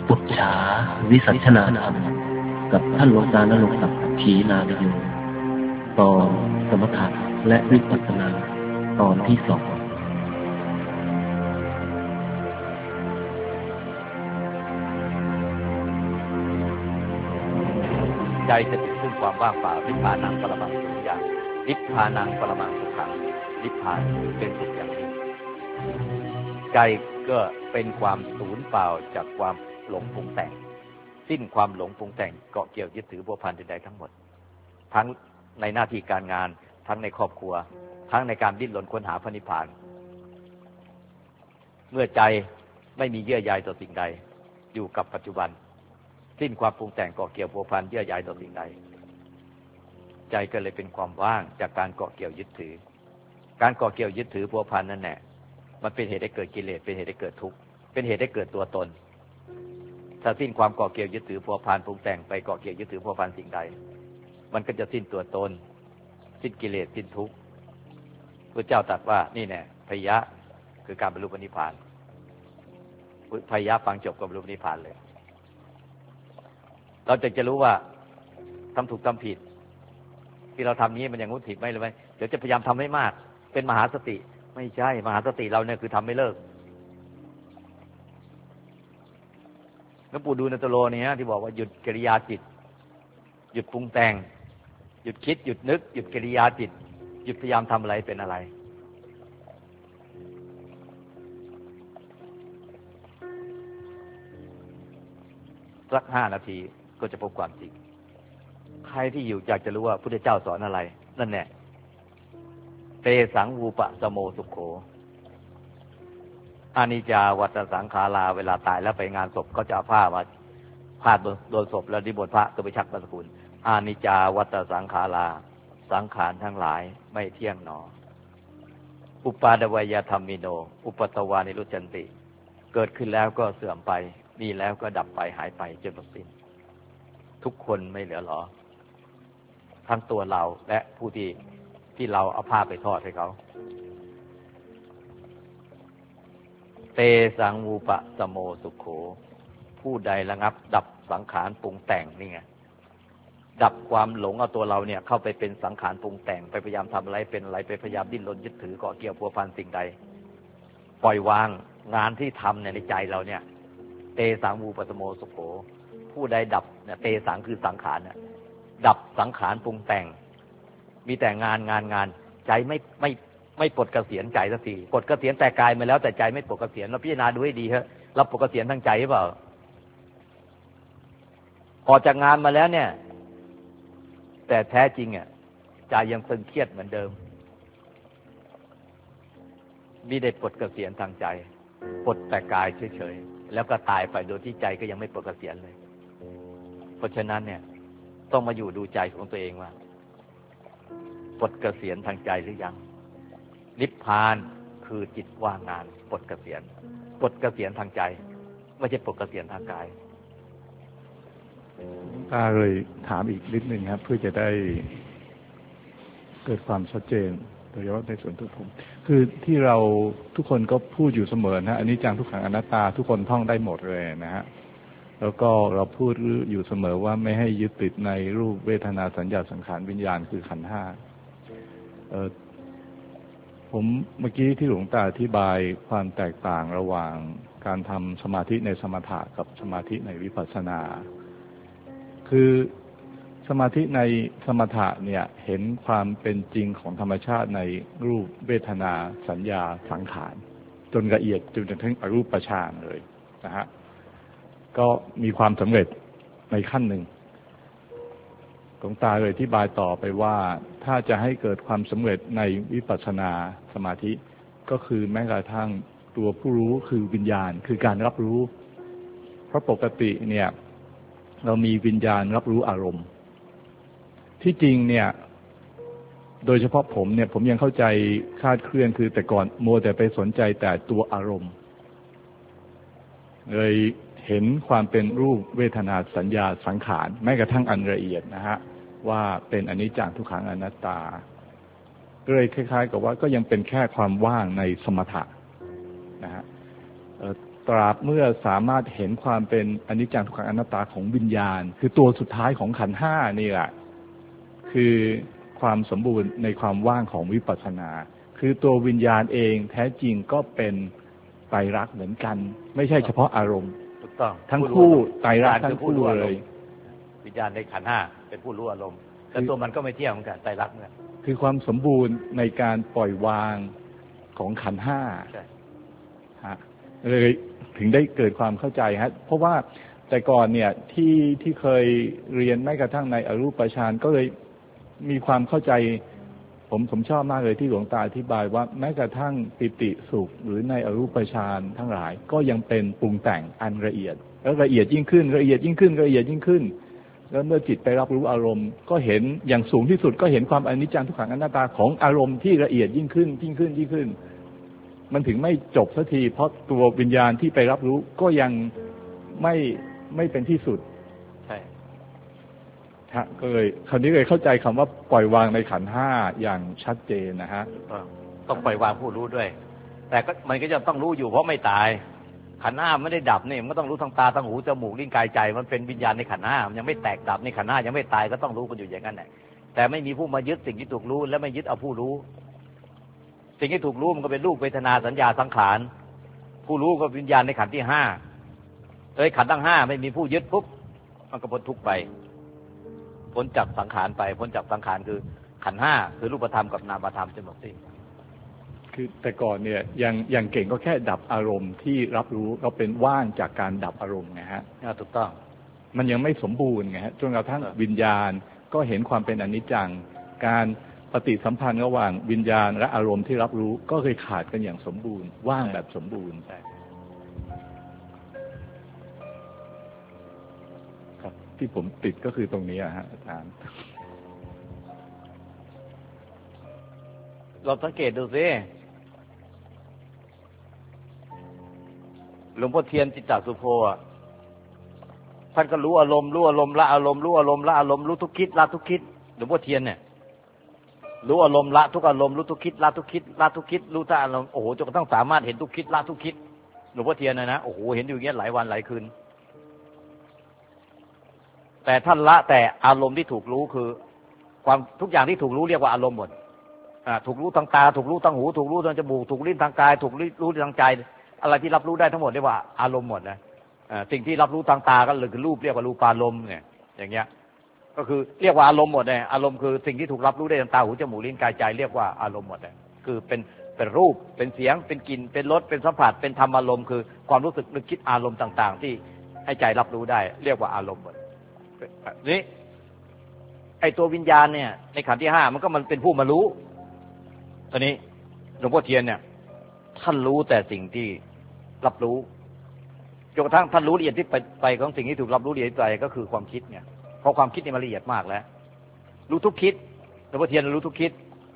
ปุจฉาวิสัชนาธรรมกับท่านหลวงตา ณรงค์ศักดิ์ ขีณาวิโยตอนสมถะและวิปัสสนาตอนที่2 ใจจะถึงซึ่งความว่างเปล่านิพพานังปรมังสุญญานิพพานังปรมังสุขังนิพพานเป็นสุขอย่างยิ่งใจก็เป็นความสูญเปล่าจากความหลงปรุงแต่งสิ้นความหลงปรุงแต่งเกาะเกี่ยวยึดถือพัวพันใดๆทั้งหมดทั้งในหน้าที่การงานทั้งในครอบครัวทั้งในการดิ้นรนค้นหาพระนิพพานเมื่อใจไม่มีเยื่อใยต่อสิ่งใดอยู่กับปัจจุบันสิ้นความปรุงแต่งเกาะเกี่ยวพัวพันเยื่อใยต่อสิ่งใดใจก็เลยเป็นความว่างจากการเกาะเกี่ยวยึดถือการเกาะเกี่ยวยึดถือพัวพันนั่นแหละมันเป็นเหตุให้เกิดกิเลสเป็นเหตุให้เกิดทุกข์เป็นเหตุให้เกิดตัวตนถ้าสิ้นความเกาะเกี่ยวยึดถือพัวพันปรุงแต่งไปเกาะเกี่ยวยึดถือพัวพันสิ่งใดมันก็จะสิ้นตัวตนสิ้นกิเลสสิ้นทุกข์พระเจ้าตรัสว่านี่แน่พยะคือการบรรลุนิพพานพยะฟังจบก็บรรลุนิพพานเลยเราจะรู้ว่าทำถูกทำผิดที่เราทำนี้มันอย่างงู้นผิดไหมหรือไม่เดี๋ยวจะพยายามทำให้มากเป็นมหาสติไม่ใช่มหาสติเราเนี่ยคือทำไม่เลิกหลวงปู่ดูลย์โตโลเนี่ยที่บอกว่าหยุดกิริยาจิตหยุดปรุงแต่งหยุดคิดหยุดนึกหยุดกิริยาจิตหยุดพยายามทำอะไรเป็นอะไรสัก5 นาทีก็จะพบความจริงใครที่อยู่อยากจะรู้ว่าพุทธเจ้าสอนอะไรนั่นแหละเตสังวูปะสโมสุโขอานิจจาวัฏสังขาราเวลาตายแล้วไปงานศพเขาจะเอาผ้ามาพาดโดนศพแล้วนิมนต์พระก็ไปชักบางสกุลอานิจจาวัฏสังขาราสังขารทั้งหลายไม่เที่ยงหนออุปาดวยธรรมิโนอุปตวานิรุจันติเกิดขึ้นแล้วก็เสื่อมไปมีแล้วก็ดับไปหายไปจนหมดสิ้นทุกคนไม่เหลือหรอทั้งตัวเราและผู้ที่เราเอาผ้าไปทอดให้เขาเตสังวูปะสโมสุโขผู้ใดระงับดับสังขารปรุงแต่งนี่ไงดับความหลงเอาตัวเราเนี่ยเข้าไปเป็นสังขารปรุงแต่งไปพยายามทำอะไรเป็นอะไรไปพยายามดิ้นรนยึดถือเกาะเกี่ยวพัวพันสิ่งใดปล่อยวางงานที่ทำในใจเราเนี่ยเตสังวูปะสโมสุโขผู้ใดดับเนี่ยเตสังคือสังขารเนี่ยดับสังขารปรุงแต่งมีแต่งานใจไม่ปลดเกษียณใจสักทีปลดเกษียณแต่กายมาแล้วแต่ใจไม่ปลดเกษียณเราพิจารณาดูให้ดีเถอะเราปลดเกษียณทางใจหรือเปล่าออกจากงานมาแล้วเนี่ยแต่แท้จริงอ่ะใจยังตึงเครียดเหมือนเดิมมีได้ปลดเกษียณทางใจปลดแต่กายเฉยๆแล้วก็ตายไปโดยที่ใจก็ยังไม่ปลดเกษียณเลยเพราะฉะนั้นเนี่ยต้องมาอยู่ดูใจของตัวเองว่าปลดเกษียณทางใจหรือยังนิพพานคือจิตว่างงานปลดเกษียณปลดเกษียณทางใจไม่ใช่ปลดเกษียณทางกายเลยถามอีกนิดนึงครับเพื่อจะได้เกิดความชัดเจนโดยเฉพาะในส่วนตัวผมคือที่เราทุกคนก็พูดอยู่เสมอนะอันนี้จังทุกขังอนัตตาทุกคนท่องได้หมดเลยนะฮะแล้วก็เราพูดอยู่เสมอว่าไม่ให้ยึดติดในรูปเวทนาสัญญาสังขารวิญญาณคือขันธ์ 5ผมเมื่อกี้ที่หลวงตาอธิบายความแตกต่างระหว่างการทำสมาธิในสมถะกับสมาธิในวิปัสสนาคือสมาธิในสมถะเนี่ยเห็นความเป็นจริงของธรรมชาติในรูปเวทนาสัญญาสังขารจนละเอียดจนถึงอรูปฌานเลยนะฮะก็มีความสำเร็จในขั้นหนึ่งหลวงตาเลยอธิบายต่อไปว่าถ้าจะให้เกิดความสำเร็จในวิปัสสนาสมาธิก็คือแม้กระทั่งตัวผู้รู้คือวิญญาณคือการรับรู้เพราะปกติเนี่ยเรามีวิญญาณรับรู้อารมณ์ที่จริงเนี่ยโดยเฉพาะผมเนี่ยผมยังเข้าใจคลาดเคลื่อนคือแต่ก่อนมัวแต่ไปสนใจแต่ตัวอารมณ์เลยเห็นความเป็นรูปเวทนาสัญญาสังขารแม้กระทั่งอันละเอียดนะฮะว่าเป็นอนิจจังทุกขังอนัตตาก็เลยคล้ายๆกับว่าก็ยังเป็นแค่ความว่างในสมถะนะฮะตราบเมื่อสามารถเห็นความเป็นอนิจจังทุกขังอนัตตาของวิญญาณคือตัวสุดท้ายของขันธ์ห้านี่แหละคือความสมบูรณ์ในความว่างของวิปัสสนาคือตัววิญญาณเองแท้จริงก็เป็นไตรลักษณ์เหมือนกันไม่ใช่เฉพาะอารมณ์ถูกต้องทั้งคู่ไตรลักษณ์ทั้งคู่เลยวิญญาณในขันธ์ห้าเป็นผู้รู้อารมณ์แต่ตัวมันก็ไม่เที่ยงเหมือนกันไตรลักษณ์เนี่ยคือความสมบูรณ์ในการปล่อยวางของขันธ์ห้าเลยถึงได้เกิดความเข้าใจฮะเพราะว่าแต่ก่อนเนี่ยที่เคยเรียนแม้กระทั่งในอรูปฌานก็เลยมีความเข้าใจผมชอบมากเลยที่หลวงตาอธิบายว่าแม้กระทั่งปิติสุขหรือในอรูปฌานทั้งหลายก็ยังเป็นปรุงแต่งอันละเอียดแล้วละเอียดยิ่งขึ้นละเอียดยิ่งขึ้นละเอียดยิ่งขึ้นแล้วเมื่อจิตไปรับรู้อารมณ์ก็เห็นอย่างสูงที่สุดก็เห็นความอนิจจังทุกขังอนัตตาของอารมณ์ที่ละเอียดยิ่งขึ้นยิ่งขึ้นมันถึงไม่จบสักทีเพราะตัววิญญาณที่ไปรับรู้ก็ยังไม่เป็นที่สุดใช่ก็เลยคราวนี้เลยเข้าใจคำว่าปล่อยวางในขันธ์ห้าอย่างชัดเจนนะฮะต้องปล่อยวางผู้รู้ด้วยแต่ก็มันก็จะต้องรู้อยู่เพราะไม่ตายขันธ์ห้าไม่ได้ดับนี่มันก็ต้องรู้ทางตาทางหูจมูกลิ้นกายใจมันเป็นวิญญาณในขันธ์ห้ามันยังไม่แตกดับในขันธ์ห้ายังไม่ตายก็ต้องรู้กันอยู่อย่างนั้นแหละแต่ไม่มีผู้มายึดสิ่งที่ถูกรู้และไม่ยึดเอาผู้รู้สิ่งที่ถูกรู้มันก็เป็นรูปเวทนาสัญญาสังขารผู้รู้ก็วิญญาณในขันธ์ที่ห้าขันธ์ทั้งห้าไม่มีผู้ยึดปุ๊บมันก็พ้นทุกข์ไปพ้นจากสังขารไปพ้นจากสังขารคือขันธ์ห้าคือรูปธรรมกับนามธรรมจนหมดสิ้นคือแต่ก่อนเนี่ยยังเก่งก็แค่ดับอารมณ์ที่รับรู้เราเป็นว่างจากการดับอารมณ์ไงฮะถูกต้องมันยังไม่สมบูรณ์ไงฮะจนกระทั่งวิญญาณก็เห็นความเป็นอนิจจังการปฏิสัมพันธ์ระหว่างวิญญาณและอารมณ์ที่รับรู้ก็เคยขาดกันอย่างสมบูรณ์ว่างแบบสมบูรณ์ครับที่ผมติดก็คือตรงนี้ฮะอาจารย์เราสังเกตดูสิหลวงพ่อเทียนจิตตสุโภท่านก็รู้อารมณ์ละอารมณ์รู้อารมณ์ละอารมณ์รู้ทุกคิดละทุกคิดหลวงพ่อเทียนเนี่ยรู้อารมณ์ละทุกอารมณ์รู้ทุกคิดละทุกคิดละทุกคิดรู้ทุกอารมณ์โอ้โหจนกระทั่งสามารถเห็นทุกคิดละทุกคิดหลวงพ่อเทียนนะโอ้โหเห็นอยู่อย่างเงี้ยหลายวันหลายคืนแต่ท่านละแต่อารมณ์ที่ถูกรู้คือความทุกอย่างที่ถูกรู้เรียกว่าอารมณ์หมดถูกรู้ทางตาถูกรู้ทางหูถูกรู้ทางจมูกถูกลิ้นทางกายถูกรู้ทางใจอะไรที่รับรู้ได้ทั้งหมดเรียกว่าอารมณ์หมดนะสิ่งที่รับรู้ทางตาก็คือรูปเรียกว่ารูปารมณ์เนี่ยอย่างเงี้ยก็คือเรียกว่าอารมณ์หมดเลยอารมณ์คือสิ่งที่ถูกรับรู้ได้ทางตาหูจมูกลิ้นกายใจเรียกว่าอารมณ์หมดเลยคือเป็นรูปเป็นเสียงเป็นกลิ่นเป็นรสเป็นสัมผัสเป็นธรรมอารมณ์คือความรู้สึกนึกคิดอารมณ์ต่างๆที่ให้ใจรับรู้ได้เรียกว่าอารมณ์หมดนี่ไอตัววิญญาณเนี่ยในขันธ์ที่ห้ามันก็มันเป็นผู้มารู้ตอนนี้หลวงพ่อเทียนเนี่ยท่านรู้แต่สิ่งที่รับรู้จนกระทั่งท่านรู้ละเอียดที่ไปของสิ่งที่ถูกรับรู้ละเอียดไปก็คือความคิดเนี่ยเพราะความคิดนี่มันละเอียดมากแล้วรู้ทุกคิดหลวงพ่อเทียนรู้ทุกคิด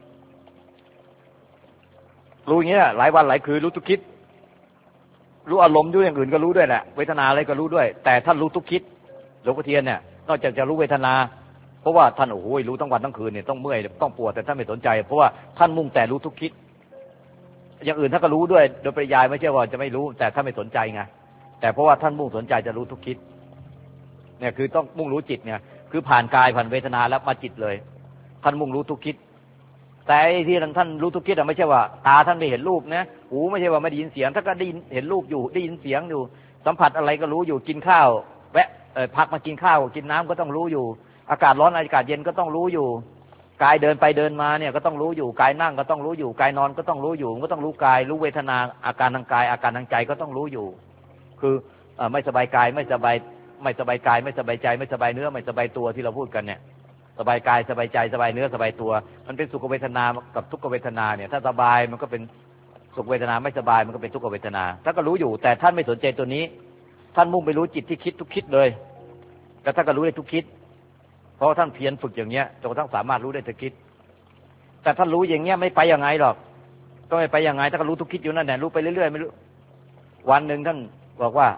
รู้อย่างเงี้ยหลายวันหลายคืนรู้ทุกคิดรู้อารมณ์ด้วยอย่างอื่นก็รู้ด้วยแหละเวทนาอะไรก็รู้ด้วยแต่ท่านรู้ทุกคิดหลวงพ่อเทียนเนี่ยนอกจากจะรู้เวทนาเพราะว่าท่านโอ้โหรู้ทั้งวันทั้งคืนเนี่ยต้องเมื่อยต้องปวดแต่ท่านไม่สนใจเพราะว่าท่านมุ่งแต่รู้ทุกคิดอย่างอื่นท่านก็รู้ด้วยโดยปริยายไม่ใช่ว่าจะไม่รู้แต่ท่านไม่สนใจไงแต่เพราะว่าท่านมุ่งสนใจจะรู้ทุกคิดเนี่ยคือต้องมุ่งรู้จิตเนี่ยคือผ่านกายผ่านเวทนาแล้วมาจิตเลยท่านมุ่งรู้ทุกคิดแต่ที่ท่านรู้ทุกคิดไม่ใช่ว่าตาท่านไม่เห็นรูปนะหูไม่ใช่ว่าไม่ได้ยินเสียงท่านก็ได้เห็นรูปอยู่ได้ยินเสียงอยู่สัมผัสอะไรก็รู้อยู่กินข้าวแวะพักมากินข้าวกินน้ำก็ต้องรู้อยู่อากาศร้อนอากาศเย็นก็ต้องรู้อยู่กายเดินไปเดินมาเนี่ยก็ต้องรู้อยู่กายนั่งก็ต้องรู้อยู่กายนอนก็ต้องรู้อยู่ก็ต้องรู้กายรู้เวทนาอาการทางกายอาการทางใจก็ต้องรู้อยู่คือไม่สบายกายไม่สบายกายไม่สบายใจไม่สบายเนื้อไม่สบายตัวที่เราพูดกันเนี่ยสบายกายสบายใจสบายเนื้อสบายตัวมันเป็นสุขเวทนากับทุกขเวทนาเนี่ยถ้าสบายมันก็เป็นสุขเวทนาไม่สบายมันก็เป็นทุกขเวทนาถ้าก็รู้อยู่แต่ท่านไม่สนใจตัวนี้ท่านมุ่งไปรู้จิตที่คิดทุกคิดเลยแต่ท่านก็รู้ได้ทุกคิดเพราะท่านเพียรฝึกอย่างเงี้ยจนกระทั่งสามารถรู้ได้ทุกคิดแต่ท่านรู้อย่างเงี้ยไม่ไปยังไงหรอกก็ไม่ไปยังไงถ้าก็รู้ทุกคิดอยู่นั่นแหละรู้ไปเรื่อยๆไม่รู้วันหนึ่งท่านบอกว่า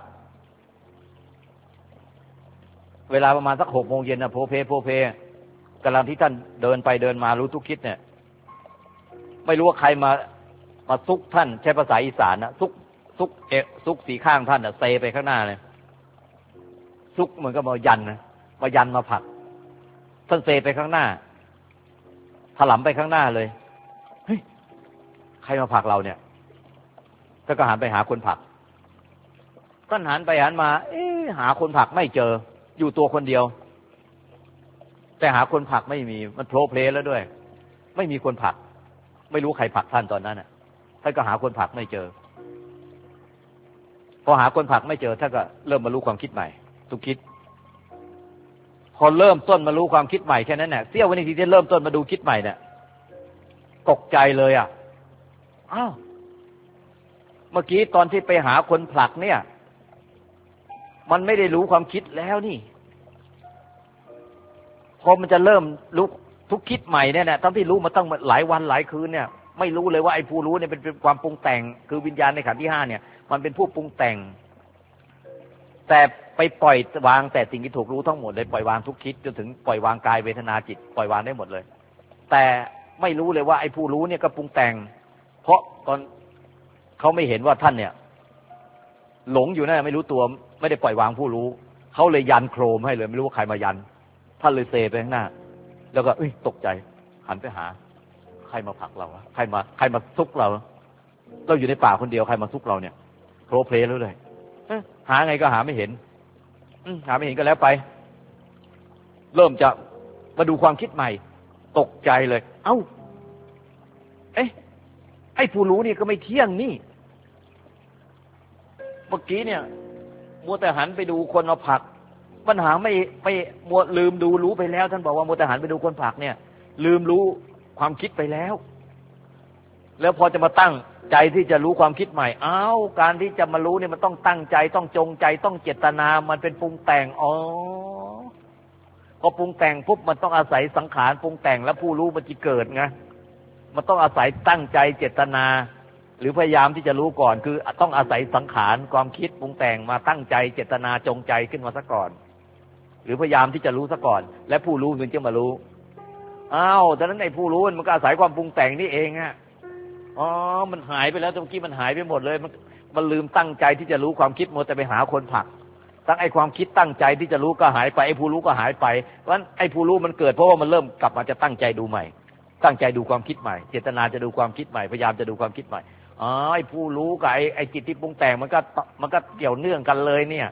เวลาประมาณสัก6 โมงเย็นนะโพเพกำลังที่ท่านเดินไปเดินมารู้ทุกคิดเนี่ยไม่รู้ว่าใครมาซุกท่านใช้ภาษาอีสานนะซุกสีข้างท่านเซไปข้างหน้าเลยซุกเหมือนกับมายันมาผลักท่านเซไปข้างหน้าถลำไปข้างหน้าเลยเฮ้ยใครมาผลักเราเนี่ยท่านก็หันไปหาคนผลักท่านหันไปหันมาหาคนผลักไม่เจออยู่ตัวคนเดียวแต่หาคนผลักไม่มีมันโผล่เพลแล้วด้วยไม่มีคนผลักไม่รู้ใครผลักท่านตอนนั้นท่านก็หาคนผลักไม่เจอพอหาคนผลักไม่เจอท่านก็เริ่มมารู้ความคิดใหม่ทุกคิดพอเริ่มต้นมารู้ความคิดใหม่แค่นั้นแหละเสี้ยววินาทีที่เริ่มต้นมาดูคิดใหม่เนี่ยตกใจเลยอ้าวเมื่อกี้ตอนที่ไปหาคนผลักเนี่ยมันไม่ได้รู้ความคิดแล้วนี่พอมันจะเริ่มรู้ทุกคิดใหม่เนี่ยทั้งที่รู้มาตั้งหลายวันหลายคืนเนี่ยไม่รู้เลยว่าไอ้ผู้รู้เนี่ยเป็นความปรุงแต่งคือวิญญาณในขันธ์ที่5เนี่ยมันเป็นผู้ปรุงแต่งแต่ไปปล่อยวางแต่สิ่งที่ถูกรู้ทั้งหมดเลยปล่อยวางทุกคิดจนถึงปล่อยวางกายเวทนาจิตปล่อยวางได้หมดเลยแต่ไม่รู้เลยว่าไอ้ผู้รู้เนี่ยก็ปรุงแต่งเพราะตอนเขาไม่เห็นว่าท่านเนี่ยหลงอยู่นั่นไม่รู้ตัวไม่ได้ปล่อยวางผู้รู้เขาเลยยันโครมให้เลยไม่รู้ว่าใครมายันท่านเลยเซไปข้างหน้าแล้วก็ตกใจหันไปหาใครมาผลักเราใครมาซุกเราอยู่ในป่าคนเดียวใครมาซุกเราเนี่ยโผล่เพลแล้วเลยหาไงก็หาไม่เห็นหาไม่เห็นก็แล้วไปเริ่มจะมาดูความคิดใหม่ตกใจเลยไอ้ผู้รู้นี่ก็ไม่เที่ยงนี่เมื่อกี้เนี่ยมัวแต่หันไปดูคนมาผลักปัญหาไม่มัวลืมดูรู้ไปแล้วท่านบอกว่ามัวแต่หันไปดูคนผลักเนี่ยลืมรู้ความคิดไปแล้วพอจะมาตั้งใจที่จะรู้ความคิดใหม่การที่จะมารู้เนี่ยมันต้องตั้งใจต้องจงใจต้องเจตนามันเป็นปรุงแต่งพอปรุงแต่งปุ๊บมันต้องอาศัยสังขารปรุงแต่งแล้วผู้รู้มันจะเกิดไงมันต้องอาศัยตั้งใจเจตนาหรือพยายามที่จะรู้ก่อนคือต้องอาศัยสังขารความคิดปรุงแต่งมาตั้งใจเจตนาจงใจขึ้นมาซะก่อนหรือพยายามที่จะรู้ซะก่อนและผู้รู้ถึงจะมารู้ดังนั้นไอ้ผู้รู้มันก็อาศัยความปรุงแต่งนี่เองมันหายไปแล้วเมื่อกี้มันหายไปหมดเลยมันลืมตั้งใจที่จะรู้ความคิดหมดแต่ไปหาคนผลักตั้งไอ้ความคิดตั้งใจที่จะรู้ก็หายไปไอ้ผู้รู้ก็หายไปเพราะฉะนั้นไอ้ผู้รู้มันเกิดเพราะว่ามันเริ่มกลับมาจะตั้งใจดูใหม่ตั้งใจดูความคิดใหม่เจตนาจะดูความคิดใหม่พยายามจะดูความคิดใหม่ไอ้ผู้รู้กับไอ้จิตที่ปรุงแต่งมันก็เกี่ยวเนื่องกันเลยเนี่ย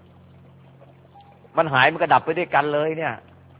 มันหายมันก็ดับไปด้วยกันเลยเนี่ย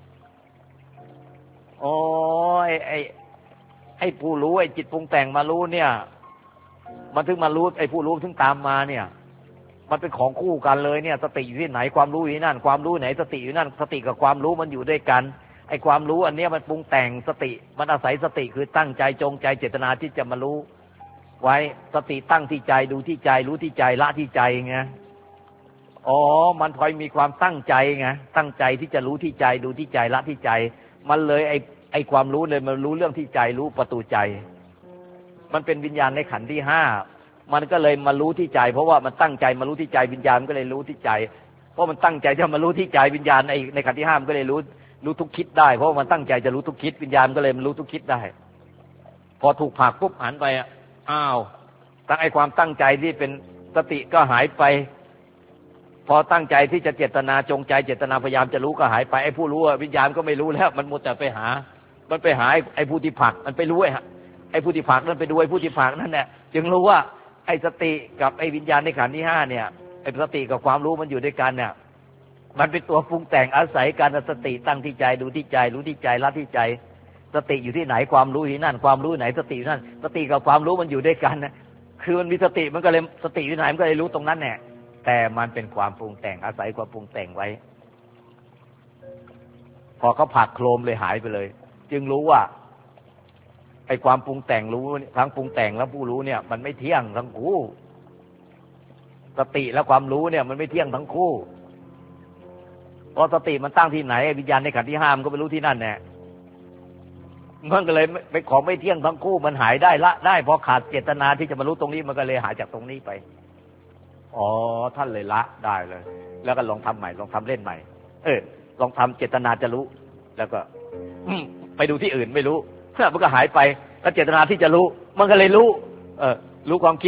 ไอ้ผู้รู้ไอ้จิตปรุงแต่งมารู้เนี่ยมันถึงมารู้ไอ้ผู้รู้ถึงตามมาเนี่ยมันเป็นของคู่กันเลยเนี่ยสติอยู่ที่ไหนความรู้อยู่ที่นั่นความรู้ไหนสติอยู่นั่นสติกับความรู้มันอยู่ด้วยกันไอ้ความรู้อันนี้มันปรุงแต่งสติมันอาศัยสติคือตั้งใจจงใจเจตนาที่จะมารู้ไว้สติตั้งที่ใจดูที่ใจรู้ที่ใจละที่ใจไงมันพอมีความตั้งใจไงตั้งใจที่จะรู้ที่ใจดูที่ใจละที่ใจมันเลยไอ้ความรู้เลยมันรู้เรื่องที่ใจรู้ประตูใจมันเป็นวิญญาณในขันธ์ที่5มันก็เลยมารู้ที่ใจเพราะว่ามันตั้งใจมารู้ที่ใจวิญญาณก็เลยรู้ที่ใจเพราะมันตั้งใจจะมารู้ที่ใจวิญญาณในขันธ์ที่5มันก็เลยรู้ทุกคิดได้เพราะมันตั้งใจจะรู้ทุกคิดวิญญาณก็เลยมันรู้ทุกคิดได้พอถูกผลักปุ๊บหันไปตั้งไอ้ความตั้งใจที่เป็นสติก็หายไปพอตั้งใจที่จะเจตนาจงใจเจตนาพยายามจะรู้ก็หายไปไอ้ผู้รู้วิญญาณก็ไม่รู้แล้วมันมัวแต่ไปหาไอ้ผู้ที่ผลักมันไปรู้ไอ้ผู้ที่ผลักนั่นไปดูไอ้ผู้ที่ผลักนั่นแหละจึงรู้ว่าไอ้สติกับไอ้วิญญาณในขันธ์ที่5เนี่ยไอ้สติกับความรู้มันอยู่ด้วยกันเนี่ยมันเป็นตัวปรุงแต่งอาศัยการสติตั้งที่ใจดูที่ใจรู้ที่ใจละที่ใจสติอยู่ที่ไหนความรู้ที่นั่นความรู้ไหนสตินั่นสติกับความรู้มันอยู่ด้วยกันนะคือมันมีสติมันก็เลยสติอยู่ไหนมันก็เลยรู้ตรงนั้นแหละแต่มันเป็นความปรุงแต่งอาศัยความปรุงแต่งไว้พอเขาผลักโครมเลยหายไปเลยจึงรู้ว่าไอ้ความปรุงแต่งรู้ทั้งปรุงแต่งและผู้รู้เนี่ยมันไม่เที่ยงทั้งคู่สติและความรู้เนี่ยมันไม่เที่ยงทั้งคู่พอสติมันตั้งที่ไหนวิญญาณในขันธ์ที่5มันก็ไปรู้ที่นั่นแน่มันก็เลยเป็นของไม่เที่ยงทั้งคู่มันหายได้ละได้พอขาดเจตนาที่จะมารู้ตรงนี้มันก็เลยหายจากตรงนี้ไปท่านเลยละได้เลยแล้วก็ลองทำใหม่ลองทำเล่นใหม่ลองทำเจตนาจะรู้แล้วก็ไปดูที่อื่นไม่รู้มันก็หายไปแล้วเจตนาที่จะรู้มันก็เลยรู้รู้ความคิด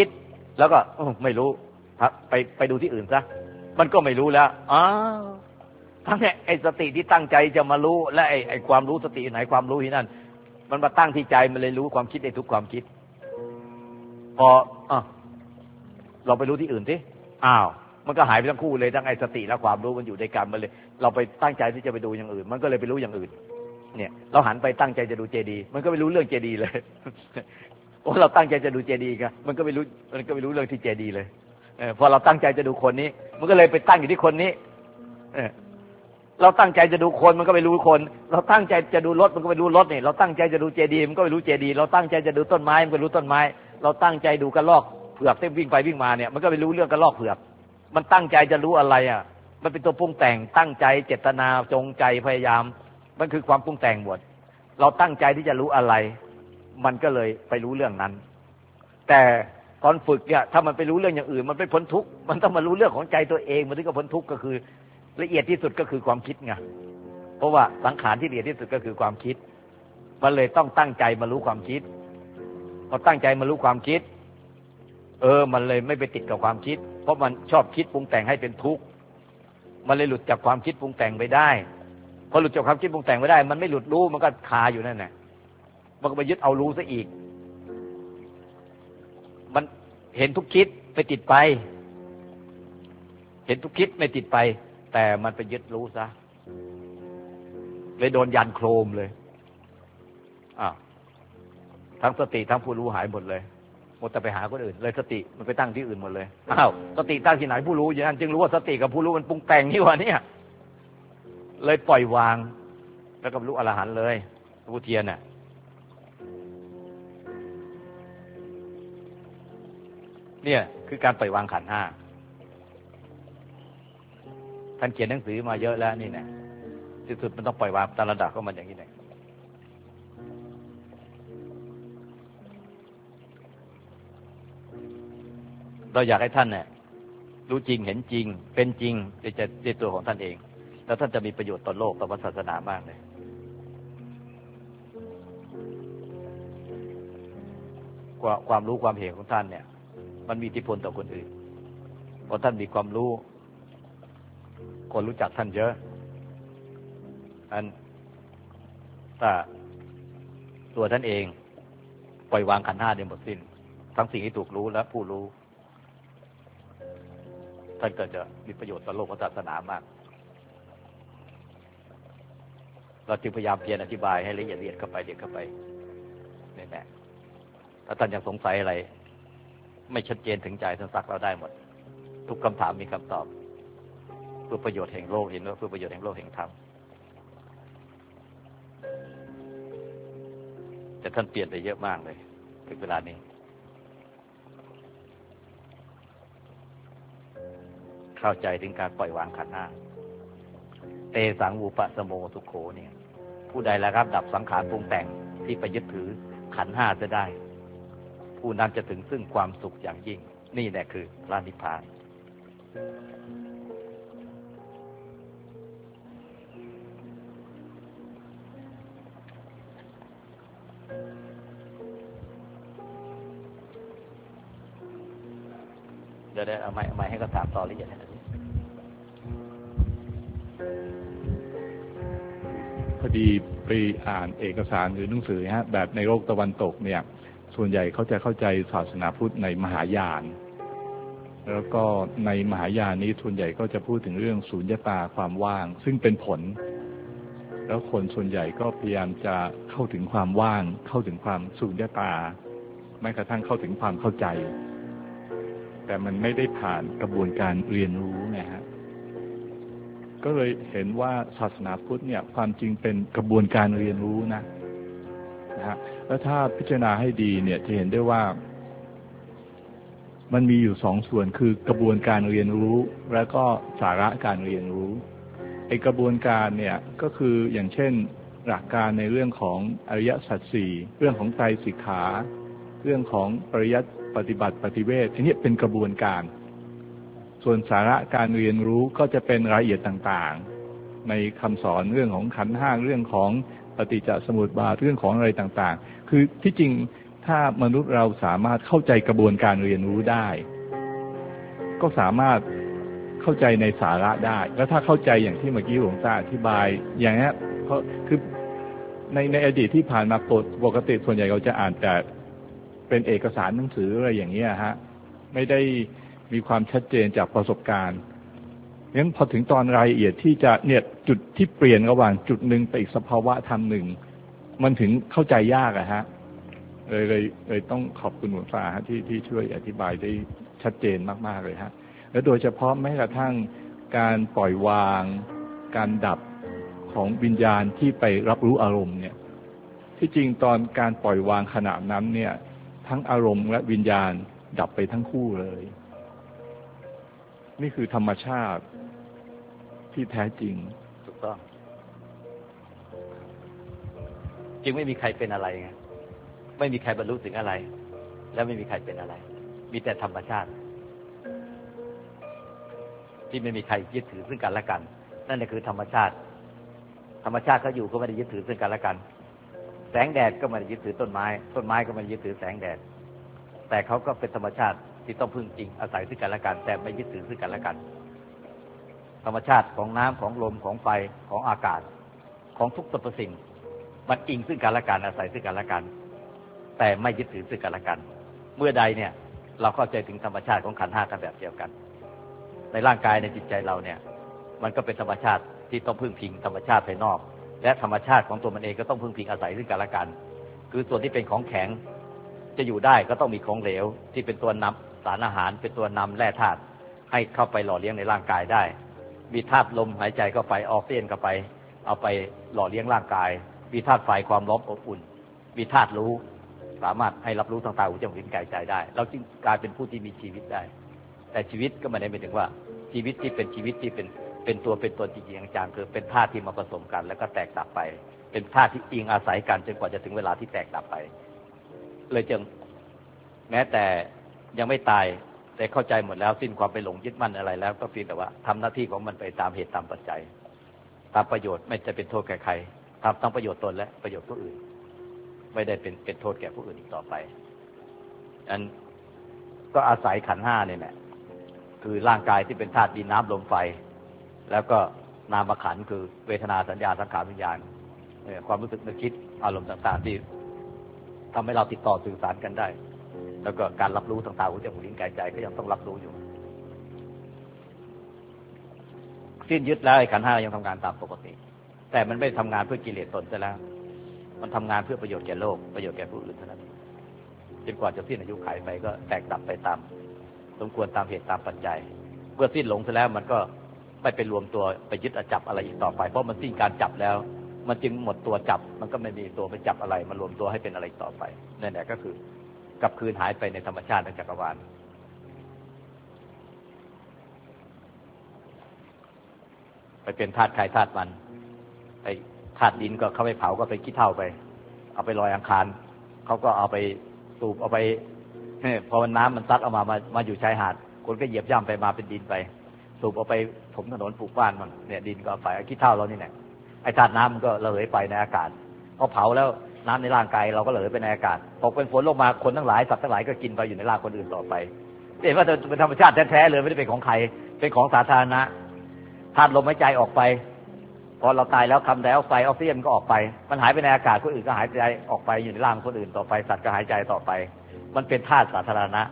แล้วก็ไม่รู้ไปดูที่อื่นซะมันก็ไม่รู้แล้วทั้งไอ้สติที่ตั้งใจจะมารู้และไอ้ความรู้สติไหนความรู้ที่นั่นมันมาตั้งที่ใจมันเลยรู้ความคิดได้ทุกความคิดพอเราไปรู้ที่อื่นสิมันก็หายไปทั้งคู่เลยทั้งไอ้สติและความรู้มันอยู่ในกันมันเลยเราไปตั้งใจที่จะไปดูอย่างอื่นมันก็เลยไปรู้อย่างอื่นเนี่ยเราหันไปตั้งใจจะดูเจดีย์มันก็ไม่รู้เรื่องเจดีย์เลยพอเราตั้งใจจะดูเจดีย์กันมันก็ไม่รู้เรื่องที่เจดีย์เลยพอเราตั้งใจจะดูคนนี้มันก็เลยไปตั้งอยู่ที่คนนี้เราตั้งใจจะดูคนมันก็ไม่รู้คนเราตั้งใจจะดูรถมันก็ไม่รู้รถนี่เราตั้งใจจะดูเจดีย์มันก็ไม่รู้เจดีย์เราตั้งใจจะดูต้นไม้มันก็ไม่รู้ต้นไม้เราตั้งใจดูกระรอกเผือกที่วิ่งไปวิ่งมาเนี่ยมันก็ไม่รู้เรื่องกระรอกเผือกมันตั้งใจจะรู้อะไรมันเป็นตัวปรุงแต่งตั้งใจเจตนาจงใจพยายามมันคือความปรุงแต่งหมดเราตั้งใจที่จะรู้อะไรมันก็เลยไปรู้เรื่องนั้นแต่ตอนฝึกเนี่ยถ้ามันไปรู้เรื่องอย่างอื่นมันไม่พ้นทุกข์มันต้องมารู้เรื่องของใจตัวเองมันถึงจะพ้นทุกข์ก็คือละเอียดที่สุดก็คือความคิดไงเพราะว่าสังขารที่ละเอียดที่สุดก็คือความคิดมันเลยต้องตั้งใจมารู้ความคิดพอตั้งใจมารู้ความคิดมันเลยไม่ไปติดกับความคิดเพราะมันชอบคิดปรุงแต่งให้เป็นทุกข์มันเลยหลุดจากความคิดปรุงแต่งไปได้พอหลุดจากความคิดปรุงแต่งไปได้มันไม่หลุดรู้มันก็คาอยู่นั่นแหละมันก็ไปยึดเอารู้ซะอีกมันเห็นทุกคิดไปติดไปเห็นทุกคิดไม่ติดไปแต่มันไปยึดรู้ซะเลยโดนยันโครมเลยทั้งสติทั้งผู้รู้หายหมดเลยหมดแต่ไปหาคนอื่นเลยสติมันไปตั้งที่อื่นหมดเลยสติตั้งที่ไหนผู้รู้อย่างนั้นจึงรู้ว่าสติกับผู้รู้มันปรุงแต่งนี่วะเนี่ยเลยปล่อยวางแล้วก็บรรลุอรหันต์เลยหลวงปู่เทียนน่ะเนี่ยคือการปล่อยวางขันธ์ห้าท่านเขียนหนังสือมาเยอะแล้วนี่แหละที่สุดมันต้องปล่อยวางตามระดับของมันอย่างนี้แหละเราอยากให้ท่านเนี่ยรู้จริงเห็นจริงเป็นจริงในตัวของท่านเองแล้วท่านจะมีประโยชน์ต่อโลกต่อศาสนามากเลยความรู้ความเห็นของท่านเนี่ยมันมีอิทธิพลต่อคนอื่นเพราะท่านมีความรู้คนรู้จักท่านเยอะถ้าตัวท่านเองปล่อยวางขันธ์ห้าได้หมดสิ้นทั้งสิ่งที่ถูกรู้และผู้รู้ท่านก็จะมีประโยชน์ต่อโลกศาสนามากเราจึงพยายามเพียรอธิบายให้ละเอียดเข้าไปเด็กเข้าไปนี่แหละถ้าท่านยังสงสัยอะไรไม่ชัดเจนถึงใจท่านซักเราได้หมดทุกคำถามมีคำตอบเพื่อประโยชน์แห่งโลกเห็นว่าเพื่อประโยชน์แห่งโลกแห่งธรรมแต่ท่านเปลี่ยนไปเยอะมากเลยถึงเวลานี้เข้าใจถึงการปล่อยวางขันธ์ห้าเตสังวูปะสโมสุโขเนี่ยผู้ใดแล้วครับดับสังขารปรุงแต่งที่ไปยึดถือขันธ์ห้าจะได้ผู้นั้นจะถึงซึ่งความสุขอย่างยิ่งนี่แหละคือพระนิพพานเดี๋ยวเอาไม้ให้เขาถามต่อละเอียดพอดีไปอ่านเอกสารหรือหนังสือแบบในโลกตะวันตกเนี่ยส่วนใหญ่เขาจะเข้าใจศาสนาพุทธในมหายานแล้วก็ในมหายานนี้ส่วนใหญ่ก็จะพูดถึงเรื่องสุญญตาความว่างซึ่งเป็นผลแล้วคนส่วนใหญ่ก็พยายามจะเข้าถึงความว่างเข้าถึงความสุญญตาแม้กระทั่งเข้าถึงความเข้าใจแต่มันไม่ได้ผ่านกระบวนการเรียนรู้ไงฮะก็เลยเห็นว่าศาสนาพุทธเนี่ยความจริงเป็นกระบวนการเรียนรู้นะฮะแล้วถ้าพิจารณาให้ดีเนี่ยจะเห็นได้ว่ามันมีอยู่สองส่วนคือกระบวนการเรียนรู้และก็สาระการเรียนรู้ไอ้กระบวนการเนี่ยก็คืออย่างเช่นหลักการในเรื่องของอริยสัจสี่เรื่องของไตรสิกขาเรื่องของปริยัติปฏิบัติปฏิเวทอันนี้เป็นกระบวนการส่วนสาระการเรียนรู้ก็จะเป็นรายละเอียดต่างๆในคำสอนเรื่องของขันธ์ห้าเรื่องของปฏิจจสมุปบาทเรื่องของอะไรต่างๆคือที่จริงถ้ามนุษย์เราสามารถเข้าใจกระบวนการเรียนรู้ได้ก็สามารถเข้าใจในสาระได้แล้วถ้าเข้าใจอย่างที่เมื่อกี้หลวงตาอธิบายอย่างนี้เพราะคือในอดีตที่ผ่านมาปกติส่วนใหญ่เราจะอ่านแต่เป็นเอกสารหนังสืออะไรอย่างเงี้ยฮะไม่ได้มีความชัดเจนจากประสบการณ์งั้นพอถึงตอนรายละเอียดที่จะเนี่ยจุดที่เปลี่ยนระหว่างจุดหนึ่งไปอีกสภาวะธรรมหนึ่งมันถึงเข้าใจยากอะฮะเลยต้องขอบคุณหลวงตาฮะที่ช่วยอธิบายได้ชัดเจนมากๆเลยฮะแล้วโดยเฉพาะแม้กระทั่งการปล่อยวางการดับของวิญญาณที่ไปรับรู้อารมณ์เนี่ยที่จริงตอนการปล่อยวางขณะนั้นเนี่ยทั้งอารมณ์และวิญญาณดับไปทั้งคู่เลยนี่คือธรรมชาติที่แท้จริงถูกต้องจึงไม่มีใครเป็นอะไรไงไม่มีใครบรรลุถึงอะไรและไม่มีใครเป็นอะไรมีแต่ธรรมชาติที่ไม่มีใครยึดถือซึ่งกันและกันนั่นแหละคือธรรมชาติธรรมชาติเขาอยู่ก็ไม่ได้ยึดถือซึ่งกันและกันแสงแดดก็ไม่ได้ยึดถือต้นไม้ต้นไม้ก็ไม่ได้ยึดถือแสงแดดแต่เขาก็เป็นธรรมชาติที่ต้องพึ่งพิงอาศัยซึ่งกันและกันแต่ไม่ยึดถือซึ่งกันและกันธรรมชาติของน้ำของลมของไฟของอากาศของทุกสรรพสิ่งมันอิงซึ่งกันและกันอาศัยซึ่งกันและกันแต่ไม่ยึดถือซึ่งกันและกันเมื่อใดเนี่ยเราเข้าใจถึงธรรมชาติของขันธ์ห้ากันแบบเดียวกันในร่างกายในจิตใจเราเนี่ยมันก็เป็นธรรมชาติที่ต้องพึ่งพิงธรรมชาติภายนอกและธรรมชาติของตัวมันเองก็ต้องพึ่งพิงอาศัยซึ่งกันและกันคือส่วนที่เป็นของแข็งจะอยู่ได้ก็ต้องมีของเหลวที่เป็นตัวนำสารอาหารเป็นตัวนำแร่ธาตุให้เข้าไปหล่อเลี้ยงในร่างกายได้มีธาตุลมหายใจเข้าไปออกซิเจนเข้าไปเอาไปหล่อเลี้ยงร่างกายมีธาตุไฟความร้อนอบอุ่นมีธาตุรู้สามารถให้รับรู้ทางตาหูจมูกลิ้นกายใจได้เราจึงกลายเป็นผู้ที่มีชีวิตได้แต่ชีวิตก็ไม่ได้หมายถึงว่าชีวิตที่เป็นชีวิตที่เป็นตัวจริงๆจังๆคือเป็นธาตุที่มาผสมกันแล้วก็แตกดับไปเป็นธาตุที่อิงอาศัยกันจนกว่าจะถึงเวลาที่แตกดับไปเลยจึงแม้แต่ยังไม่ตายแต่เข้าใจหมดแล้วสิ้นความไปหลงยึดมั่นอะไรแล้วก็เพียงแต่ว่าทำหน้าที่ของมันไปตามเหตุตามปัจจัยตามประโยชน์ไม่จะเป็นโทษแก่ใครทำทั้งประโยชน์ตนและประโยชน์ผู้อื่นไม่ได้เป็นโทษแก่ผู้อื่นอีกต่อไปอันก็อาศัยขันธ์ห้าเนี่ยแหละคือร่างกายที่เป็นธาตุดินน้ำลมไฟแล้วก็นามขันธ์คือเวทนาสัญญาสังขารวิญญาณความรู้สึกนึกคิดอารมณ์ต่างๆที่ทำให้เราติดต่อสื่อสารกันได้แล้วก็การรับรู้ต่างๆหูจมูกลิ้นกายใจก็ยังต้องรับรู้อยู่สิ้นยึดแล้วไอ้ขันธ์ห้ายังทำงานตามปกติแต่มันไม่ทำงานเพื่อกิเลสตนซะแล้วมันทำงานเพื่อประโยชน์แก่โลกประโยชน์แก่ผู้อื่นเท่านั้นจนกว่าจะสิ้นอายุขัยไปก็แตกดับไปตามสมควรตามเหตุตามปัจจัยเมื่อสิ้นหลงซะแล้วมันก็ไม่ไปรวมตัวไปยึดจับอะไรอีกต่อไปเพราะมันสิ้นการจับแล้วมันจึงหมดตัวจับมันก็ไม่มีตัวไปจับอะไรมันรวมตัวให้เป็นอะไรต่อไปนั่นแหละก็คือกลับคืนหายไปในธรรมชาติในจักรวาลไปเป็นธาตุใครธาตุมันไอ้ธาตุดินก็เข้าไปเผาก็ไปขี้เถ้าไปเอาไปลอยอังคารเขาก็เอาไปสูบเอาไปพอน้ำมันซัดออกมาอยู่ชายหาดคนก็เหยียบย่ำไปมาเป็นดินไปสูบเอาไปถมถนนปลูกบ้านมันเนี่ยดินก็ไปขี้เถ้าเรานี่แหละไอ้ธาตุน้ำมันก็ระเหยไปในอากาศพอเผาแล้วน้ำในร่างกายเราก็ระเหยไปในอากาศตกเป็นฝนลงมาคนทั้งหลายสัตว์ทั้งหลายก็กินไปอยู่ในร่างคนอื่นต่อไปเห็นว่าเป็นธรรมชาติแท้ๆเลยไม่ได้เป็นของใครเป็นของสาธารณะธาตุลมหายใจออกไปพอเราตายแล้วคาร์บอนไดออกไซด์ออกซิเจนก็ออกไปมันหายไปในอากาศคนอื่นก็หายใจออกไปอยู่ในร่างคนอื่นต่อไปสัตว์ก็หายใจต่อไปมันเป็นธาตุสาธารณะ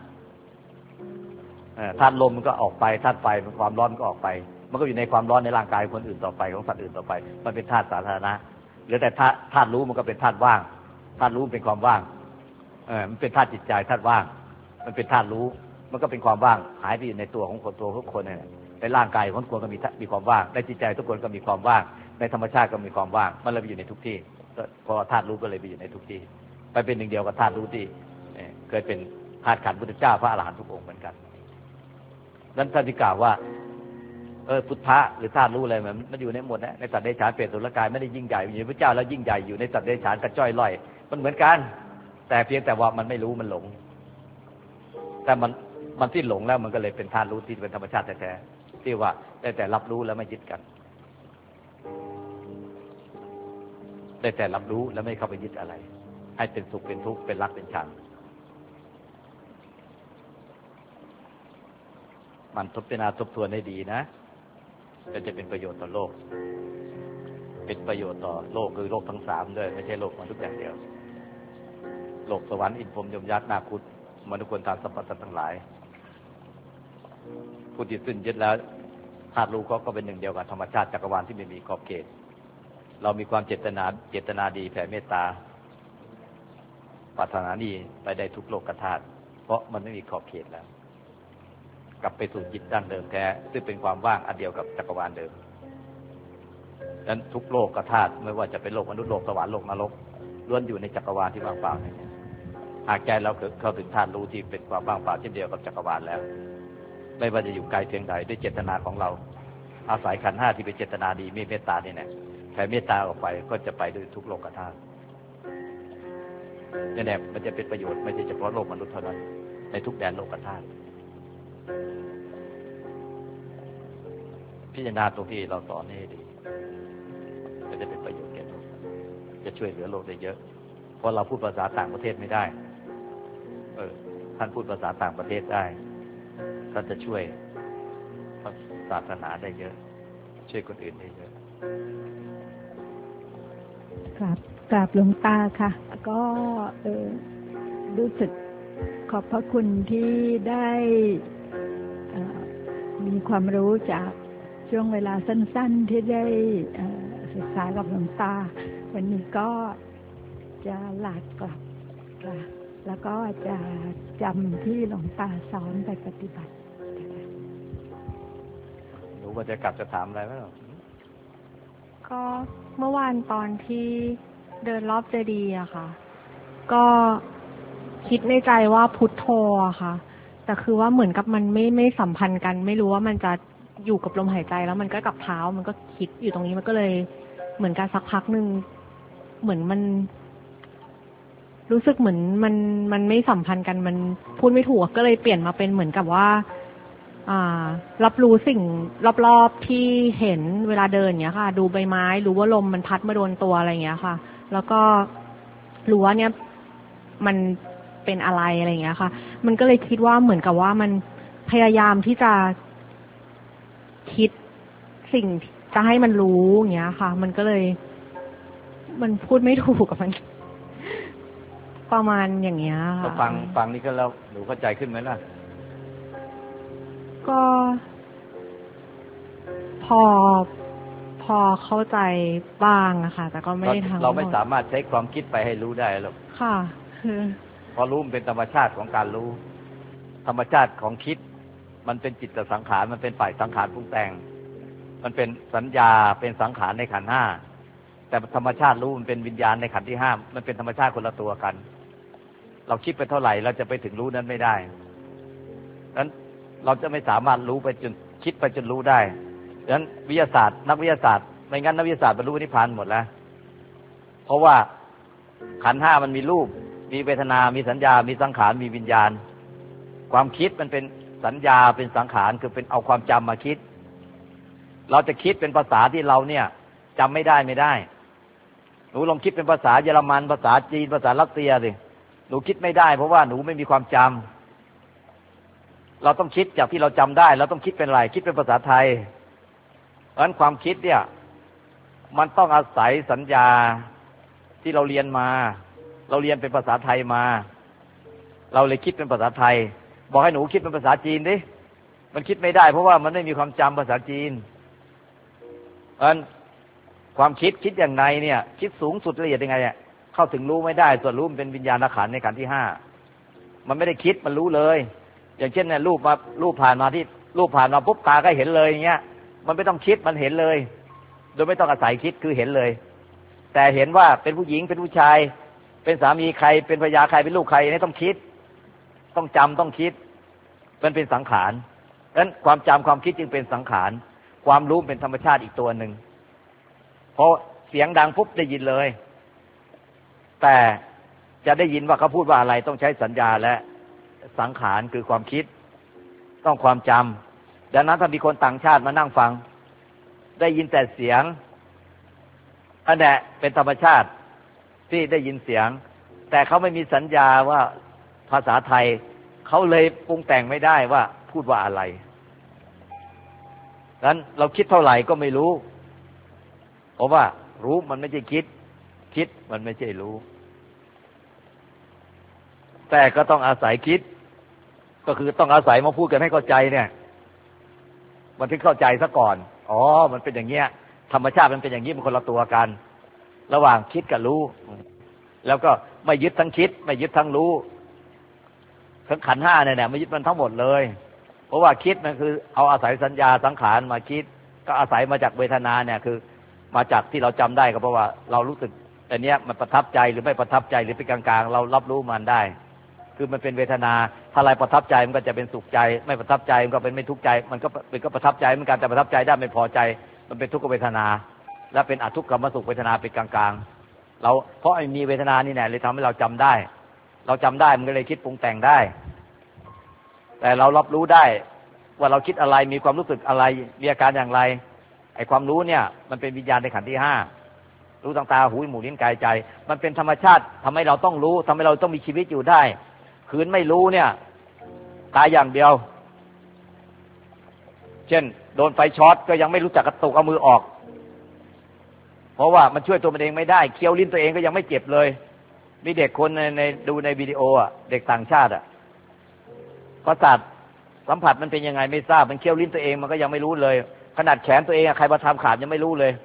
ธาตุลมมันก็ออกไปธาตุไฟมันความร้อนก็ออกไปมันก็อยู่ในความร้อนในร่างกายคนอื่นต่อไปของสัตว์อื่นต่อไปมันเป็นธาตุสาธารณะเหลือแต่ธาตุรู้มันก็เป็นธาตุว่างธาตุรู้เป็นความว่างมันเป็นธาตุจิตใจธาตุว่างมันเป็นธาตุรู้มันก็เป็นความว่างหายไปอยู่ในตัวของคนตัวทุกคนในร่างกายของทุกคนก็มีความว่างในจิตใจทุกคนก็มีความว่างในธรรมชาติก็มีความว่างมันเลยไปอยู่ในทุกที่พอธาตุรู้ก็เลยไปอยู่ในทุกที่ไปเป็นหนึ่งเดียวกับธาตุรู้ที่เคยเป็นธาตุขันธ์พุทธเจ้าพระอรหันต์ทุกองค์เหมือนกันนั้นท่านที่กล่าวว่าพุทธะหรือธาตุรู้อะไรมันอยู่ในหมดนะในสัตว์เดรัจฉานเปรตอสุรกายไม่ได้ยิ่งใหญ่อยู่พระเจ้าแล้วยิ่งใหญ่อยู่ในสัตว์เดรัจฉานกระจ้อยล่อยมันเหมือนกันแต่เพียงแต่ว่ามันไม่รู้มันหลงแต่มันที่หลงแล้วมันก็เลยเป็นธาตุรู้ที่เป็นธรรมชาติแท้ๆที่ว่าได้แต่รับรู้แล้วไม่ยึดกันได้แต่รับรู้แล้วไม่เข้าไปยึดอะไรให้เป็นสุขเป็นทุกข์เป็นรักเป็นชังมันทบทวนให้ดีนะก็จะเป็นประโยชน์ต่อโลกเป็นประโยชน์ต่อโลกคือโลกทั้ง3ด้วยไม่ใช่โลกมนุษย์อย่างเดียวโลกสวรรค์อินพรหมยมยักษ์นาคุตมนุษย์คนทางสัพพสัตว์ทั้งหลายผู้ที่สิ้นยึดแล้วธาตุรู้ก็เป็นหนึ่งเดียวกับธรรมชาติจักรวาลที่ไม่มีขอบเขตเรามีความเจตนาดีแผ่เมตตาปรารถนาดีไปได้ทุกโลกธาตุเพราะมันไม่มีขอบเขตแล้วกลับไปสู่จิตดั้งเดิมแท้ซึ่งเป็นความว่างอันเดียวกับจักรวาลเดิมดังนั้นทุกโลกธาตุไม่ว่าจะเป็นโลกมนุษย์โลกสวรรค์โลกนรกล้วนอยู่ในจักรวาลที่ว่างเปล่านี้หากใจเราเข้าถึงธาตุรู้ที่เป็นความว่างเปล่าเช่นเดียวกับจักรวาลแล้วไม่ว่าจะอยู่ไกลเพียงใดด้วยเจตนาของเราอาศัยขันธ์5ที่เป็นเจตนาดีมีเมตตานี่แหละแผ่เมตตาออกไปก็จะไปด้วยทุกโลกธาตุนี่แหละมันจะเป็นประโยชน์ไม่ใช่เฉพาะโลกมนุษย์เท่านั้นในทุกแดนโลกธาตุพิจารณาตรงที่เราสอนให้ดีก็จะเป็นประโยชน์แก่โลกจะช่วยเหลือโลกได้เยอะเพราะเราพูดภาษาต่างประเทศไม่ได้ท่านพูดภาษาต่างประเทศได้ท่านจะช่วยศาสนาได้เยอะช่วยคนอื่นได้เยอะกราบหลวงตาค่ะก็รู้สึกขอบพระคุณที่ได้มีความรู้จากช่วงเวลาสั้นๆที่ได้ศึกษากับหลวงตาวันนี้ก็จะลากลับค่ะแล้วก็จะจำที่หลวงตาสอนไปปฏิบัติหนูว่าจะกลับจะถามอะไรไหมก็เมื่อวานตอนที่เดินรอบเจดีย์อะค่ะก็คิดในใจว่าพุทโธอะค่ะแต่คือว่าเหมือนกับมันไม่สัมพันธ์กันไม่รู้ว่ามันจะอยู่กับลมหายใจแล้วมันก็กับเท้ามันก็คิดอยู่ตรงนี้มันก็เลยเหมือนกันสักพักนึงเหมือนมันรู้สึกเหมือนมันไม่สัมพันธ์กันมันพูดไม่ถูกก็เลยเปลี่ยนมาเป็นเหมือนกับว่ารับรู้สิ่งรอบๆที่เห็นเวลาเดินอย่างเงี้ยค่ะดูใบไม้รู้ว่าลมมันพัดมาโดนตัวอะไรอย่างเงี้ยค่ะแล้วก็รู้ว่าเนี่ยมันเป็นอะไรอย่างเงี้ยค่ะมันก็เลยคิดว่าเหมือนกับว่ามันพยายามที่จะคิดสิ่งจะให้มันรู้อย่างเงี้ยค่ะมันก็เลยมันพูดไม่ถูกกับมันประมาณอย่างเงี้ยค่ะฟังนี่ก็แล้วหนูเข้าใจขึ้นไหมล่ะก็พอเข้าใจบ้างอะค่ะแต่ก็ไม่ได้ทั้งหมดเราไม่สามารถใช้ความคิดไปให้รู้ได้หรอกค่ะเพราะรู้มันเป็นธรรมชาติของการรู้ธรรมชาติของคิดมันเป็นจิตสังขารมันเป็นฝ่ายสังขารปรุงแต่งมันเป็นสัญญาเป็นสังขารในขันธ์5แต่ธรรมชาติรู้มันเป็นวิญญาณในขันธ์ที่5มันเป็นธรรมชาติคนละตัวกันเราคิดไปเท่าไหร่เราจะไปถึงรู้นั้นไม่ได้นั้นเราจะไม่สามารถรู้ไปจนคิดไปจนรู้ได้ดังนั้นวิทยาศาสตร์นักวิทยาศาสตร์ไม่งั้นนักวิทยาศาสตร์บรรลุนิพพานหมดแล้วเพราะว่าขันธ์5มันมีรูปมีเวทนามีสัญญามีสังขารมีวิญญาณความคิดมันเป็นสัญญาเป็นสังขารคือเป็นเอาความจำมาคิดเราจะคิดเป็นภาษาที่เราเนี่ยจำไม่ได้หนูลองคิดเป็นภาษาเยอรมันภาษาจีนภาษารัสเซียสิหนูคิดไม่ได้เพราะว่าหนูไม่มีความจำเราต้องคิดจากที่เราจำได้เราต้องคิดเป็นอะไรคิดเป็นภาษาไทยเพราะฉะนั้นความคิดเนี่ยมันต้องอาศัยสัญญาที่เราเรียนมาเราเรียนเป็นภาษาไทยมาเราเลยคิดเป็นภาษาไทยบอกให้หนูคิดเป็นภาษาจีนดิมันคิดไม่ได้เพราะว่ามันไม่มีความจำภาษาจีนเพราะฉะนั้นความคิดอย่างไรเนี่ยคิดสูงสุดละเอียดยังไงอ่ะเข้าถึงรู้ไม่ได้ส่วนรู้มันเป็นวิญญาณขันธ์ในขันธ์ที่5มันไม่ได้คิดมันรู้เลยอย่างเช่นเนี่ยรูปผ่านมาปุ๊บตาก็เห็นเลยอย่างเงี้ยมันไม่ต้องคิดมันเห็นเลยโดยไม่ต้องอาศัยคิดคือเห็นเลยแต่เห็นว่าเป็นผู้หญิงเป็นผู้ชายเป็นสามีใครเป็นภรรยาใครเป็นลูกใครนี่ต้องคิดต้องจำต้องคิดมันเป็นสังขารดังนั้นความจำความคิดจึงเป็นสังขารความรู้เป็นธรรมชาติอีกตัวหนึ่งเพราะเสียงดังปุ๊บได้ยินเลยแต่จะได้ยินว่าเขาพูดว่าอะไรต้องใช้สัญญาและสังขารคือความคิดต้องความจำดังนั้นถ้ามีคนต่างชาติมานั่งฟังได้ยินแต่เสียงอันนี้เป็นธรรมชาติที่ได้ยินเสียงแต่เขาไม่มีสัญญาว่าภาษาไทยเขาเลยปรุงแต่งไม่ได้ว่าพูดว่าอะไรงั้นเราคิดเท่าไหร่ก็ไม่รู้เพราะว่ารู้มันไม่ใช่คิดคิดมันไม่ใช่รู้แต่ก็ต้องอาศัยคิดก็คือต้องอาศัยมาพูดกันให้เข้าใจเนี่ยมันถึงเข้าใจซะก่อนอ๋อมันเป็นอย่างเงี้ยธรรมชาติมันเป็นอย่างนี้มันคนละตัวกันระหว่างคิดกับรู้แล้วก็ไม่ยึดทั้งคิดไม่ยึดทั้งรู้ทั้งขันธ์ห้าเนี่ยไม่ยึดมันทั้งหมดเลยเพราะว่าคิดมันคือเอาอาศัยสัญญาสังขารมาคิดก็อาศัยมาจากเวทนาเนี่ยคือมาจากที่เราจำได้ก็เพราะว่าเรารู้สึกแต่เนี้ยมันประทับใจหรือไม่ประทับใจหรือเป็นกลางๆเรารับรู้มันได้คือมันเป็นเวทนาถ้าอะไรประทับใจมันก็จะเป็นสุขใจไม่ประทับใจมันก็เป็นไม่ทุกข์ใจมันก็เป็นก็ประทับใจเหมือนกันแต่ประทับใจได้ไม่พอใจมันเป็นทุกขเวทนาและเป็นอทุกขมสุขเวทนาเป็นกลางๆเราเพราะมีเวทนานี่แน่เลยทำให้เราจำได้เราจำได้มันก็เลยคิดปรุงแต่งได้แต่เรารับรู้ได้ว่าเราคิดอะไรมีความรู้สึกอะไรมีอาการอย่างไรไอ้ความรู้เนี่ยมันเป็นวิญญาณในขันธ์ที่ห้ารู้ทางตาหูจมูกลิ้นกายใจมันเป็นธรรมชาติทำให้เราต้องรู้ทำให้เราต้องมีชีวิตอยู่ได้คืนไม่รู้เนี่ยตายอย่างเดียวเช่นโดนไฟช็อตก็ยังไม่รู้จักกระตุกเอามือออกเพราะว่ามันช่วยตัวมันเองไม่ได้เคี้ยวลิ้นตัวเองก็ยังไม่เจ็บเลยมีเด็กคนในดูในวิดีโออ่ะเด็กต่างชาติอ่ะประสาทสัมผัสมันเป็นยังไงไม่ทราบมันเคี้ยวลิ้นตัวเองมันก็ยังไม่รู้เลยขนาดแขนตัวเองใครมาทำขาดยังไม่รู้เลย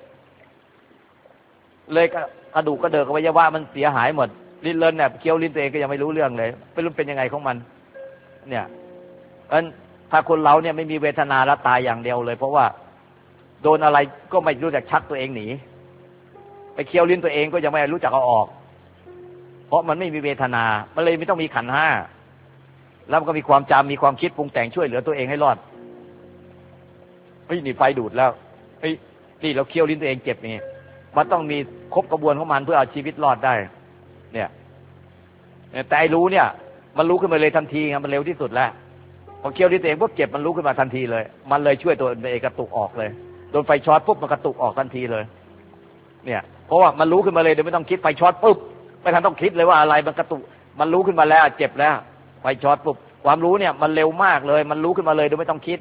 กระดูกกระเดิกอวัยวะมันเสียหายหมดลิ้นเลินเนี่ยเคี้ยวลิ้นตัวเองก็ยังไม่รู้เรื่องเลยไม่รู้เป็นยังไงของมันเนี่ยถ้าคนเราเนี่ยไม่มีเวทนาแล้วตายอย่างเดียวเลยเพราะว่าโดนอะไรก็ไม่รู้จักชักตัวเองหนีไปเคี้ยวลิ้นตัวเองก็ยังไม่รู้จักเอาออกเพราะมันไม่มีเวทนามันเลยไม่ต้องมีขันธ์ห้าแล้วมันก็มีความจำมีความคิดปรุงแต่งช่วยเหลือตัวเองให้รอดเฮ้ยนี่ไฟดูดแล้วเฮ้ยนี่เราเคี้ยวลิ้นตัวเองเจ็บนี่มันต้องมีครบกระบวนของมันเพื่อเอาชีวิตรอดได้เนี่ยแต่ไอ้รู้เนี่ยมันรู้ขึ้นมาเลยทันทีไงมันเร็วที่สุดแล้วพอเคี้ยวลิ้นตัวเองปุ๊บเจ็บมันรู้ขึ้นมาทันทีเลยมันเลยช่วยตัวเองกระตุกออกเลยโดนไฟช็อตปุ๊บมันกระตุกออกทันทีเลยเนี่ยเพราะว่ามันรู้ขึ้นมาเลยโดยไม่ต้องคิดไฟช็อตปุ๊บไม่ทันต้องคิดเลยว่าอะไรมันกระตุกมันรู้ขึ้นมาแล้วเจ็บแล้วไฟช็อตปุ๊บความรู้เนี่ยมันเร็วมากเลยมันรู้ขึ้นมาเลยโดยไม่ต้องคิด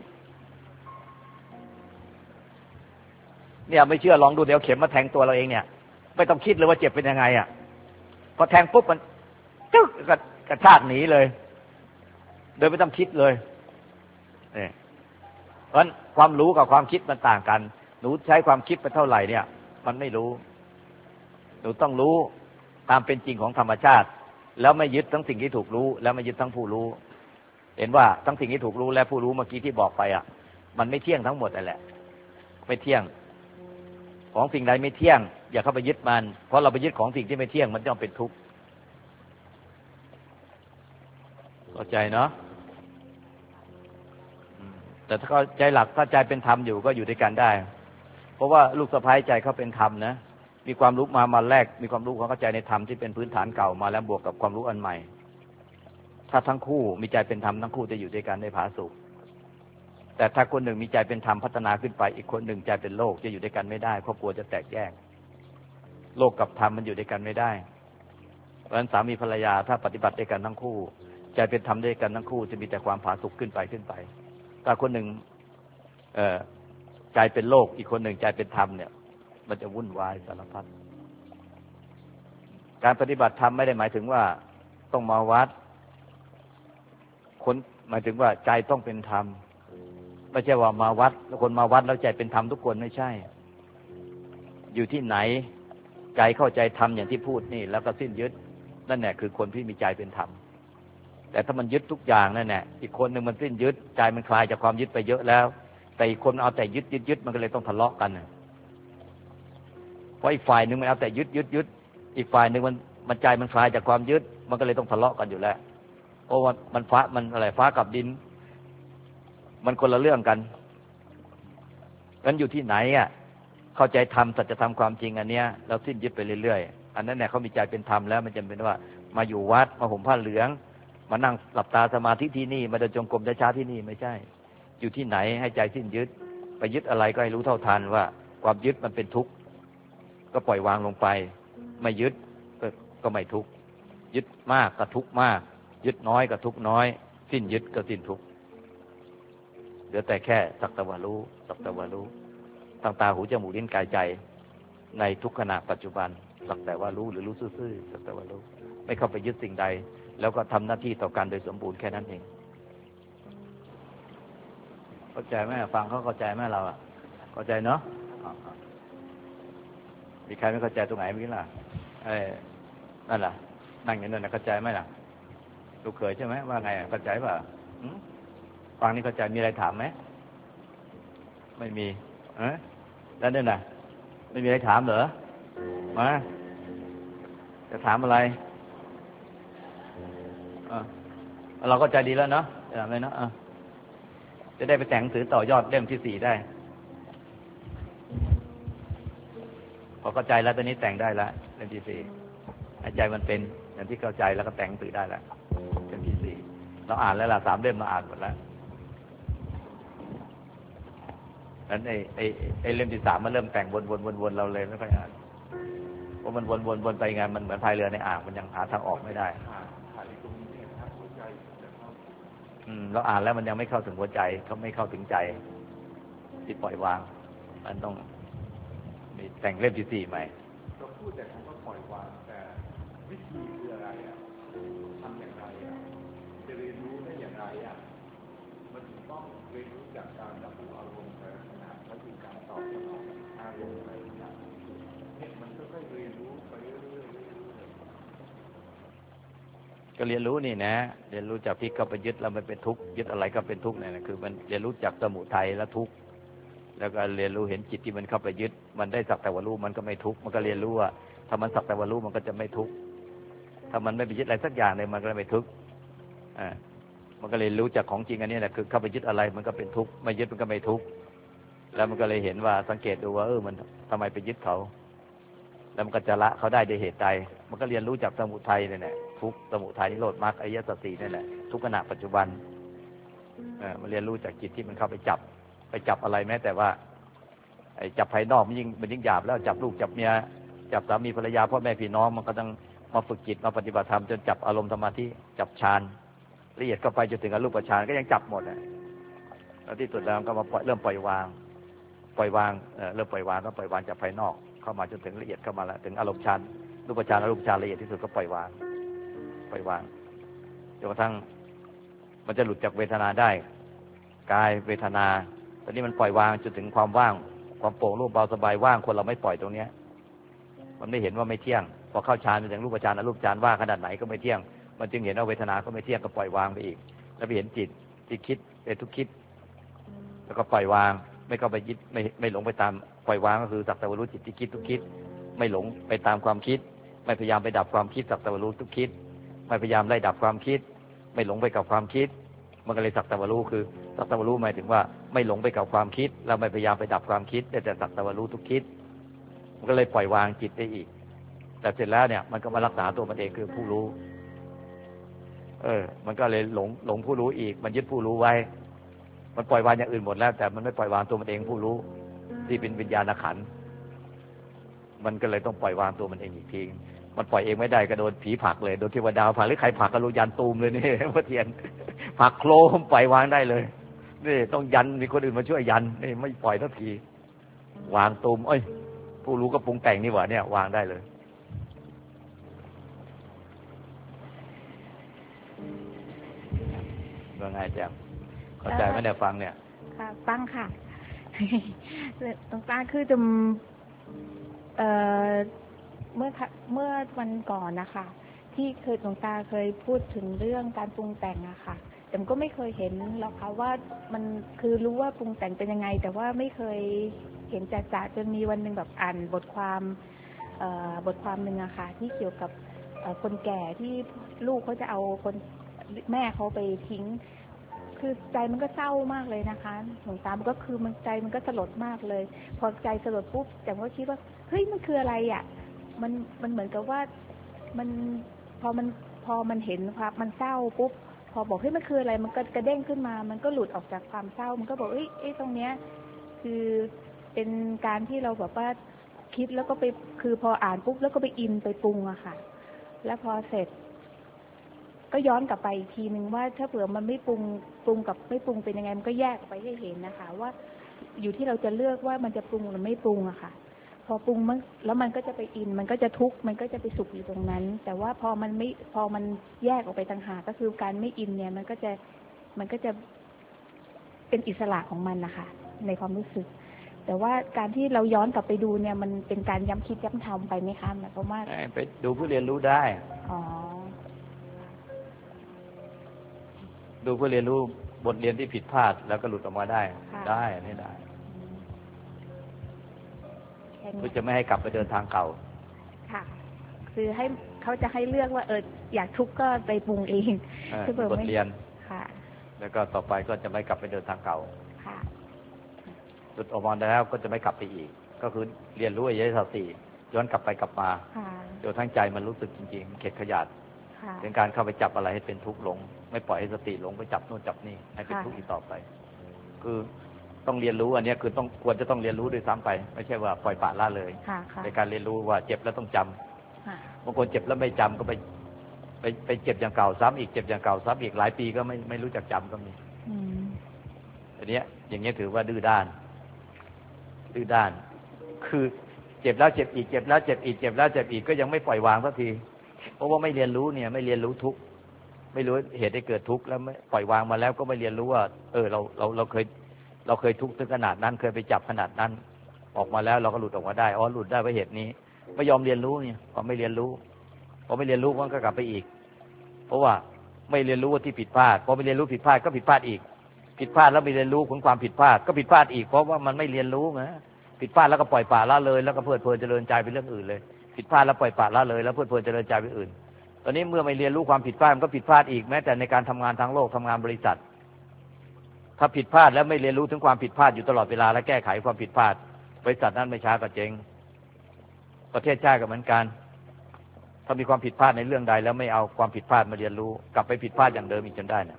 เนี่ยไม่เชื่อลองดูเดี๋ยวเข็มมาแทงตัวเราเองเนี่ยไม่ต้องคิดเลยว่าเจ็บเป็นยังไงอ่ะพอแทงปุ๊บมันจึ๊กกระชากหนีเลยโดยไม่ต้องคิดเลยเนี่ยเพราะฉะนั้นความรู้กับความคิดมันต่างกันหนูใช้ความคิดไปเท่าไหร่เนี่ยมันไม่รู้หนูต้องรู้ตามเป็นจริงของธรรมชาติแล้วไม่ยึดทั้งสิ่งที่ถูกรู้แล้วไม่ยึดทั้งผู้รู้เห็นว่าทั้งสิ่งที่ถูกรู้และผู้รู้เมื่อกี้ที่บอกไปอ่ะมันไม่เที่ยงทั้งหมดนั่นแหละไม่เที่ยงของสิ่งใดไม่เที่ยงอย่าเข้าไปยึดมันเพราะเราไปยึดของสิ่งที่ไม่เที่ยงมันย่อมเป็นทุกข์เข้าใจเนาะแต่ถ้าเข้าใจหลักถ้าใจเป็นธรรมอยู่ก็อยู่ด้วยกันได้เพราะว่าลูกสะใภ้ใจเขาเป็นธรรมนะมีความรู้มาแรกมีความรู้ความเข้าใจในธรรมที่เป็นพื้นฐานเก่ามาแล้วบวกกับความรู้อันใหม่ถ้าทั้งคู่มีใจเป็นธรรมทั้งคู่จะอยู่ด้วยกันได้ผาสุกแต่ถ้าคนหนึ่งมีใจเป็นธรรมพัฒนาขึ้นไปอีกคนหนึ่งใจเป็นโลกจะอยู่ด้วยกันไม่ได้ครอบครัวจะแตกแยกโลกกับธรรมมันอยู่ด้วยกันไม่ได้เพราะฉะนั้นสามีภรรยาถ้าปฏิบัติด้วยกันทั้งคู่ใจเป็นธรรมด้วยกันทั้งคู่จะมีแต่ความผาสุกขึ้นไปถ้าคนหนึ่งใจเป็นโลกอีกคนหนึ่งใจเป็นธรรมเนี่ยมันจะวุ่นวายสารพัดการปฏิบัติธรรมไม่ได้หมายถึงว่าต้องมาวัดคนหมายถึงว่าใจต้องเป็นธรรมไม่ใช่ว่ามาวัดแล้วคนมาวัดแล้วใจเป็นธรรมทุกคนไม่ใช่อยู่ที่ไหนใจเข้าใจธรรมอย่างที่พูดนี่แล้วก็สิ้นยึดนั่นแหละคือคนที่มีใจเป็นธรรมแต่ถ้ามันยึดทุกอย่างนั่นแหละอีกคนหนึ่งมันสิ้นยึดใจมันคลายจากความยึดไปเยอะแล้วแต่อีกคนเอาแต่ยึดมันก็เลยต้องทะเลาะกันเพราะอีกฝ่ายหนึ่งมันเอาแต่ยึดอีกฝ่ายหนึ่งมันใจมันคลายจากความยึดมันก็เลยต้องทะเลาะกันอยู่แล้วเพราะว่ามันฟ้ากับดินมันคนละเรื่องกันงั้นอยู่ที่ไหนอ่ะเข้าใจธรรมสัจธรรมความจริงอันเนี้ยเราสิ้นยึดไปเรื่อยๆอันนั้นเนี่ยเขามีใจเป็นธรรมแล้วมันจำเป็นว่ามาอยู่วัดมาห่มผ้าเหลืองมานั่งหลับตาสมาธิที่นี่มาเดินจงกรมช้าๆที่นี่ไม่ใช่อยู่ที่ไหนให้ใจสิ้นยึดไปยึดอะไรก็ให้รู้เท่าทันว่าความยึดมันเป็นทุกข์ก็ปล่อยวางลงไปไม่ยึดก็ไม่ทุกข์ยึดมากก็ทุกข์มากยึดน้อยก็ทุกข์น้อยสิ้นยึดก็สิ้นทุกข์ลือแต่แค่สักแต่ว่ารู้สักแต่ว่ารู้ตั้งตาหูจมูกลิ้นกายใจในทุกขณะปัจจุบันสักแต่ว่ารู้หรือรู้ซื่อๆสักแต่ว่ารู้ไม่เข้าไปยึดสิ่งใดแล้วก็ทำหน้าที่ต่อกันโดยสมบูรณ์แค่นั้นเองเข้าใจไหมฟังเขาเข้าใจไหมเราอ่ะเข้าใจเนาะมีใครไม่เข้าใจตรงไหนมั้ยล่ะนั่นล่ะนั่งอย่างนั้นน่ะเข้าใจไหมล่ะลูกเขยใช่ไหมว่าไงเข้าใจป่ะฟังนี่เข้าใจมีอะไรถามไหมไม่มีแล้วเนี่ยน่ะไม่มีอะไรถามเหรอมาจะถามอะไรเราก็ใจดีแล้วเนาะจะทำอะไรเนาะจะได้ไปแต่งหนังสือต่อยอดเล่มที่4ได้พอเข้าใจแล้วตอนนี้แต่งได้แล้วเล่มที่4ให้ใจมันเป็นอย่างที่เข้าใจแล้วก็แต่งหนังสือได้แล้วเล่มที่4เราอ่านแล้วล่ะ3 เล่มเราอ่านหมดแล้วนั้นไอ้เล่มที่3มันเริ่มแต่งวนเราเลยไม่ค่อยอ่านเพราะมันวนไปไงมันเหมือนพายเรือในอ่างมันยังหาทางออกไม่ได้เราอ่านแล้วมันยังไม่เข้าถึงหัวใจเขาไม่เข้าถึงใจที่ปล่อยวางมันต้องมีแต่งเล่มที่4ใหม่ก็พูดแต่คำว่าปล่อยวางแต่วิธีคืออะไรทำอย่างไรจะเรียนรู้ได้อย่างไรมันถึงต้องเรียนรู้จากการรับรู้อารมณ์แต่ขณะและคือการตอบสนองอารมณ์อะไรอย่างนี้มันก็ค่อยเรียนรู้ไปเรื่อยๆก็เรียนรู้นี่นะเรียนรู้จากที่เข้าไปยึดแล้วมันเป็นทุกข์ยึดอะไรก็เป็นทุกข์เนี่ยคือมันเรียนรู้จากสมุทัยและทุกข์แล้วก็เรียนรู้เห็นจิตที่มันเข้าไปยึดมันได้สักแต่ว่ารู้มันก็ไม่ทุกข์มันก็เรียนรู้ว่าถ้ามันสักแต่ว่ารู้มันก็จะไม่ทุกข์ถ้ามันไม่ไปยึดอะไรสักอย่างเลยมันก็ไม่ทุกข์มันก็เลยรู้จากของจริงอันนี้แหละคือเข้าไปยึดอะไรมันก็เป็นทุกข์ไม่ยึดมันก็ไม่ทุกข์แล้วมันก็เลยเห็นว่าสังเกตดูว่ามันทำไมไปยึดเขาแล้วมันก็จะละเขาได้ด้วยเหตุใดมันก็เรียนรู้จากสมุทัยนี่แหละทุกข์สมุทัยนิโรธมรรคอริยสัจ 4นี่แหละทุกขณะปัจจุบันมันเรียนรู้จากจิตที่มันเข้าไปจับอะไรแม้แต่ว่าไอ้จับภายนอกมันยิ่งหยาบแล้วจับลูกจับเมียจับสามีภรรยาพ่อแม่พี่น้องมันก็ต้องมาฝึกจิตมาปฏิบัติธรรมจนจับอารมณ์สมาธิจับฌานละเอียดเข้าไปจนถึงอรูปฌานก็ยังจับหมดแล้วที่สุดแล้วก็มาเริ่มปล่อยวางเริ่มปล่อยวางต้องปล่อยวางจากภายนอกเข้ามาจนถึงละเอียดเข้ามาแล้วถึงอารมณ์ฌานรูปฌานอรูปฌานละเอียดที่สุดก็ปล่อยวางจนกระทั่งมันจะหลุดจากเวทนาได้กายเวทนาตอนนี้มันปล่อยวางจนถึงความว่างความโปร่งโล่งเบาสบายว่างคนเราไม่ปล่อยตรงนี้มันไม่เห็นว่าไม่เที่ยงพอเข้าฌานไปถึงรูปฌานอรูปฌานว่างขนาดไหนก็ไม่เที่ยงมันจึงเห็นว่าเวทนาก็ไม่เที่ยงก็ปล่อยวางไปอีกแล้วไปเห็นจิตที่คิดเป็นทุกคิดแล้วก็ปล่อยวางไม่เข้าไปยึดไม่หลงไปตามปล่อยวางก็คือสักแต่ว่ารู้จิตที่คิดทุกคิดไม่หลงไปตามความคิดไม่พยายามไปดับความคิดสักแต่ว่ารู้ทุกคิดไม่พยายามไล่ดับความคิดไม่หลงไปกับความคิดมันก็เลยสักแต่ว่ารู้คือสักแต่ว่ารู้หมายถึงว่าไม่หลงไปกับความคิดเราไม่พยายามไปดับความคิดแต่สักแต่ว่ารู้ทุกคิดมันก็เลยปล่อยวางจิตได้อีกแต่เสร็จแล้วเนี่ยมันก็มารักษาตัวมันเองคือผู้รู้มันก็เลยหลงผู้รู้อีกมันยึดผู้รู้ไว้มันปล่อยวางอย่างอื่นหมดแล้วแต่มันไม่ปล่อยวางตัวมันเองผู้รู้ที่เป็นวิญญาณขันธ์มันก็เลยต้องปล่อยวางตัวมันเองอีกทีมันปล่อยเองไม่ได้ก็โดนผีผลักเลยโดนเทวดาผลักหรือใครผลักก็รู้ยันตูมเลยนี่พระเทียนผลักโครมปล่อยวางได้เลยนี่ต้องยันมีคนอื่นมาช่วยยันนี่ไม่ปล่อยทันทีวางตูมผู้รู้ก็ปรุงแต่งนี่หว่าเนี่ยวางได้เลยว่าไงแจ่มเข้าใจไหมเนี่ยฟังเนี่ยค่ะฟังค่ะตรงกลางคือจะเมื่อวันก่อนนะคะที่หลวงตาเคยพูดถึงเรื่องการปรุงแต่งอะค่ะแต่ก็ไม่เคยเห็นหรอกค่ะว่ามันคือรู้ว่าปรุงแต่งเป็นยังไงแต่ว่าไม่เคยเห็นจ่าจนมีวันหนึ่งแบบอ่านบทความหนึ่งอะค่ะที่เกี่ยวกับคนแก่ที่ลูกเขาจะเอาคนแม่เขาไปทิ้งคือใจมันก็เศร้ามากเลยนะคะหลวงตามันก็คือมันใจมันก็สลดมากเลยพอใจสลดปุ๊บแต่ว่าคิดว่าเฮ้ยมันคืออะไรอ่ะมันเหมือนกับว่ามันพอมันเห็นความมันเศร้าปุ๊บพอบอกเฮ้ยมันคืออะไรมันก็กระเด้งขึ้นมามันก็หลุดออกจากความเศร้ามันก็บอกตรงเนี้ยคือเป็นการที่เราแบบว่าคิดแล้วก็ไปคือพออ่านปุ๊บแล้วก็ไปอินไปปรุงอะค่ะแล้วพอเสร็จก็ย้อนกลับไปอีกทีนึงว่าถ้าเผื่อมันไม่ปรุงกับไม่ปรุงเป็นยังไงมันก็แยกออกไปให้เห็นนะคะว่าอยู่ที่เราจะเลือกว่ามันจะปรุงหรือไม่ปรุงอะค่ะพอปรุงมันแล้วมันก็จะไปอินมันก็จะทุกข์มันก็จะไปสุขอยู่ตรงนั้นแต่ว่าพอมันแยกออกไปต่างหากก็คือการไม่อินเนี่ยมันก็จะเป็นอิสระของมันนะคะในความรู้สึกแต่ว่าการที่เราย้อนกลับไปดูเนี่ยมันเป็นการย้ำคิดย้ำทำไปไหมคะหมายความว่าไปดูเพื่อเรียนรู้ได้ดูเพื่อเรียนรู้บทเรียนที่ผิดพลาดแล้วก็หลุดออกมาได้ไม่ได้เพื่อจะไม่ให้กลับไปเดินทางเก่าค่ะคือให้เขาจะให้เลือกว่าอยากทุกข์ก็ไปปรุงเองบทเรียนค่ะแล้วก็ต่อไปก็จะไม่กลับไปเดินทางเก่าค่ะหลุดออกมาแล้วก็จะไม่กลับไปอีกก็คือเรียนรู้อริยสัจสี่ย้อนกลับไปกลับมาโดยทั้งใจมันรู้สึกจริงๆเข็ดขยาดเป็นการเข้าไปจับอะไรให้เป็นทุกข์หลงไม่ปล่อยให้สติหลงไปจับโน่นจับนี่ให้เป็นทุกข์อีกต่อไปคือต้องเรียนรู้อันนี้คือควรจะต้องเรียนรู้ด้วยซ้ำไปไม่ใช่ว่าปล่อยปละละเลยในการเรียนรู้ว่าเจ็บแล้วต้องจำบางคนเจ็บแล้วไม่จำก็ไปเจ็บอย่างเก่าซ้ำอีกเจ็บอย่างเก่าซ้ำอีกหลายปีก็ไม่รู้จักจำก็มีอันนี้อย่างเงี้ยถือว่าดื้อด้านคือเจ็บแล้วเจ็บอีกเจ็บแล้วเจ็บอีกเจ็บแล้วเจ็บอีกก็ยังไม่ปล่อยวางสักทีเพราะว่าไม่เรียนรู้เนี่ยไม่เรียนรู้ทุกข์ไม่รู้เหตุให้เกิดทุกข์แล้วไม่ปล่อยวางมาแล้วก็ไม่เรียนรู้ว่าเราเคยทุกข์ถึงขนาดนั้นเคยไปจับขนาดนั้นออกมาแล้วเราก็หลุดออกมาได้หลุดได้เพราะเหตุนี้ไม่ยอมเรียนรู้เนี่ยพอไม่เรียนรู้มันก็กลับไปอีกเพราะว่าไม่เรียนรู้ว่าที่ผิดพลาดพอไม่เรียนรู้ผิดพลาดก็ผิดพลาดอีกผิดพลาดแล้วไม่เรียนรู้ของความผิดพลาดก็ผิดพลาดอีกเพราะว่ามันไม่เรียนรู้นะผิดพลาดแล้วก็ปล่อยปละละเลยแล้วก็เพลิดเพลินเจริญใจไปเรื่องอื่นเลยผิดพลาดแล้วปล่อยปละละเลยแล้วเพลิดเพลินเจริญใจไปอื่นตอนนี้เมื่อไม่เรียนรู้ความผิดพลาดมันก็ผิดพลาดอีกแม้แต่ในการทำงานทางโลกทำงานบริษัทถ้าผิดพลาดแล้วไม่เรียนรู้ถึงความผิดพลาดอยู่ตลอดเวลาและแก้ไขความผิดพลาดบริษัทนั้นไม่ช้าก็เจ๊งประเทศชาติก็เหมือนกันถ้ามีความผิดพลาดในเรื่องใดแล้วไม่เอาความผิดพลาดมาเรียนรู้กลับไปผิดพลาดอย่างเดิมอีกจนได้นะ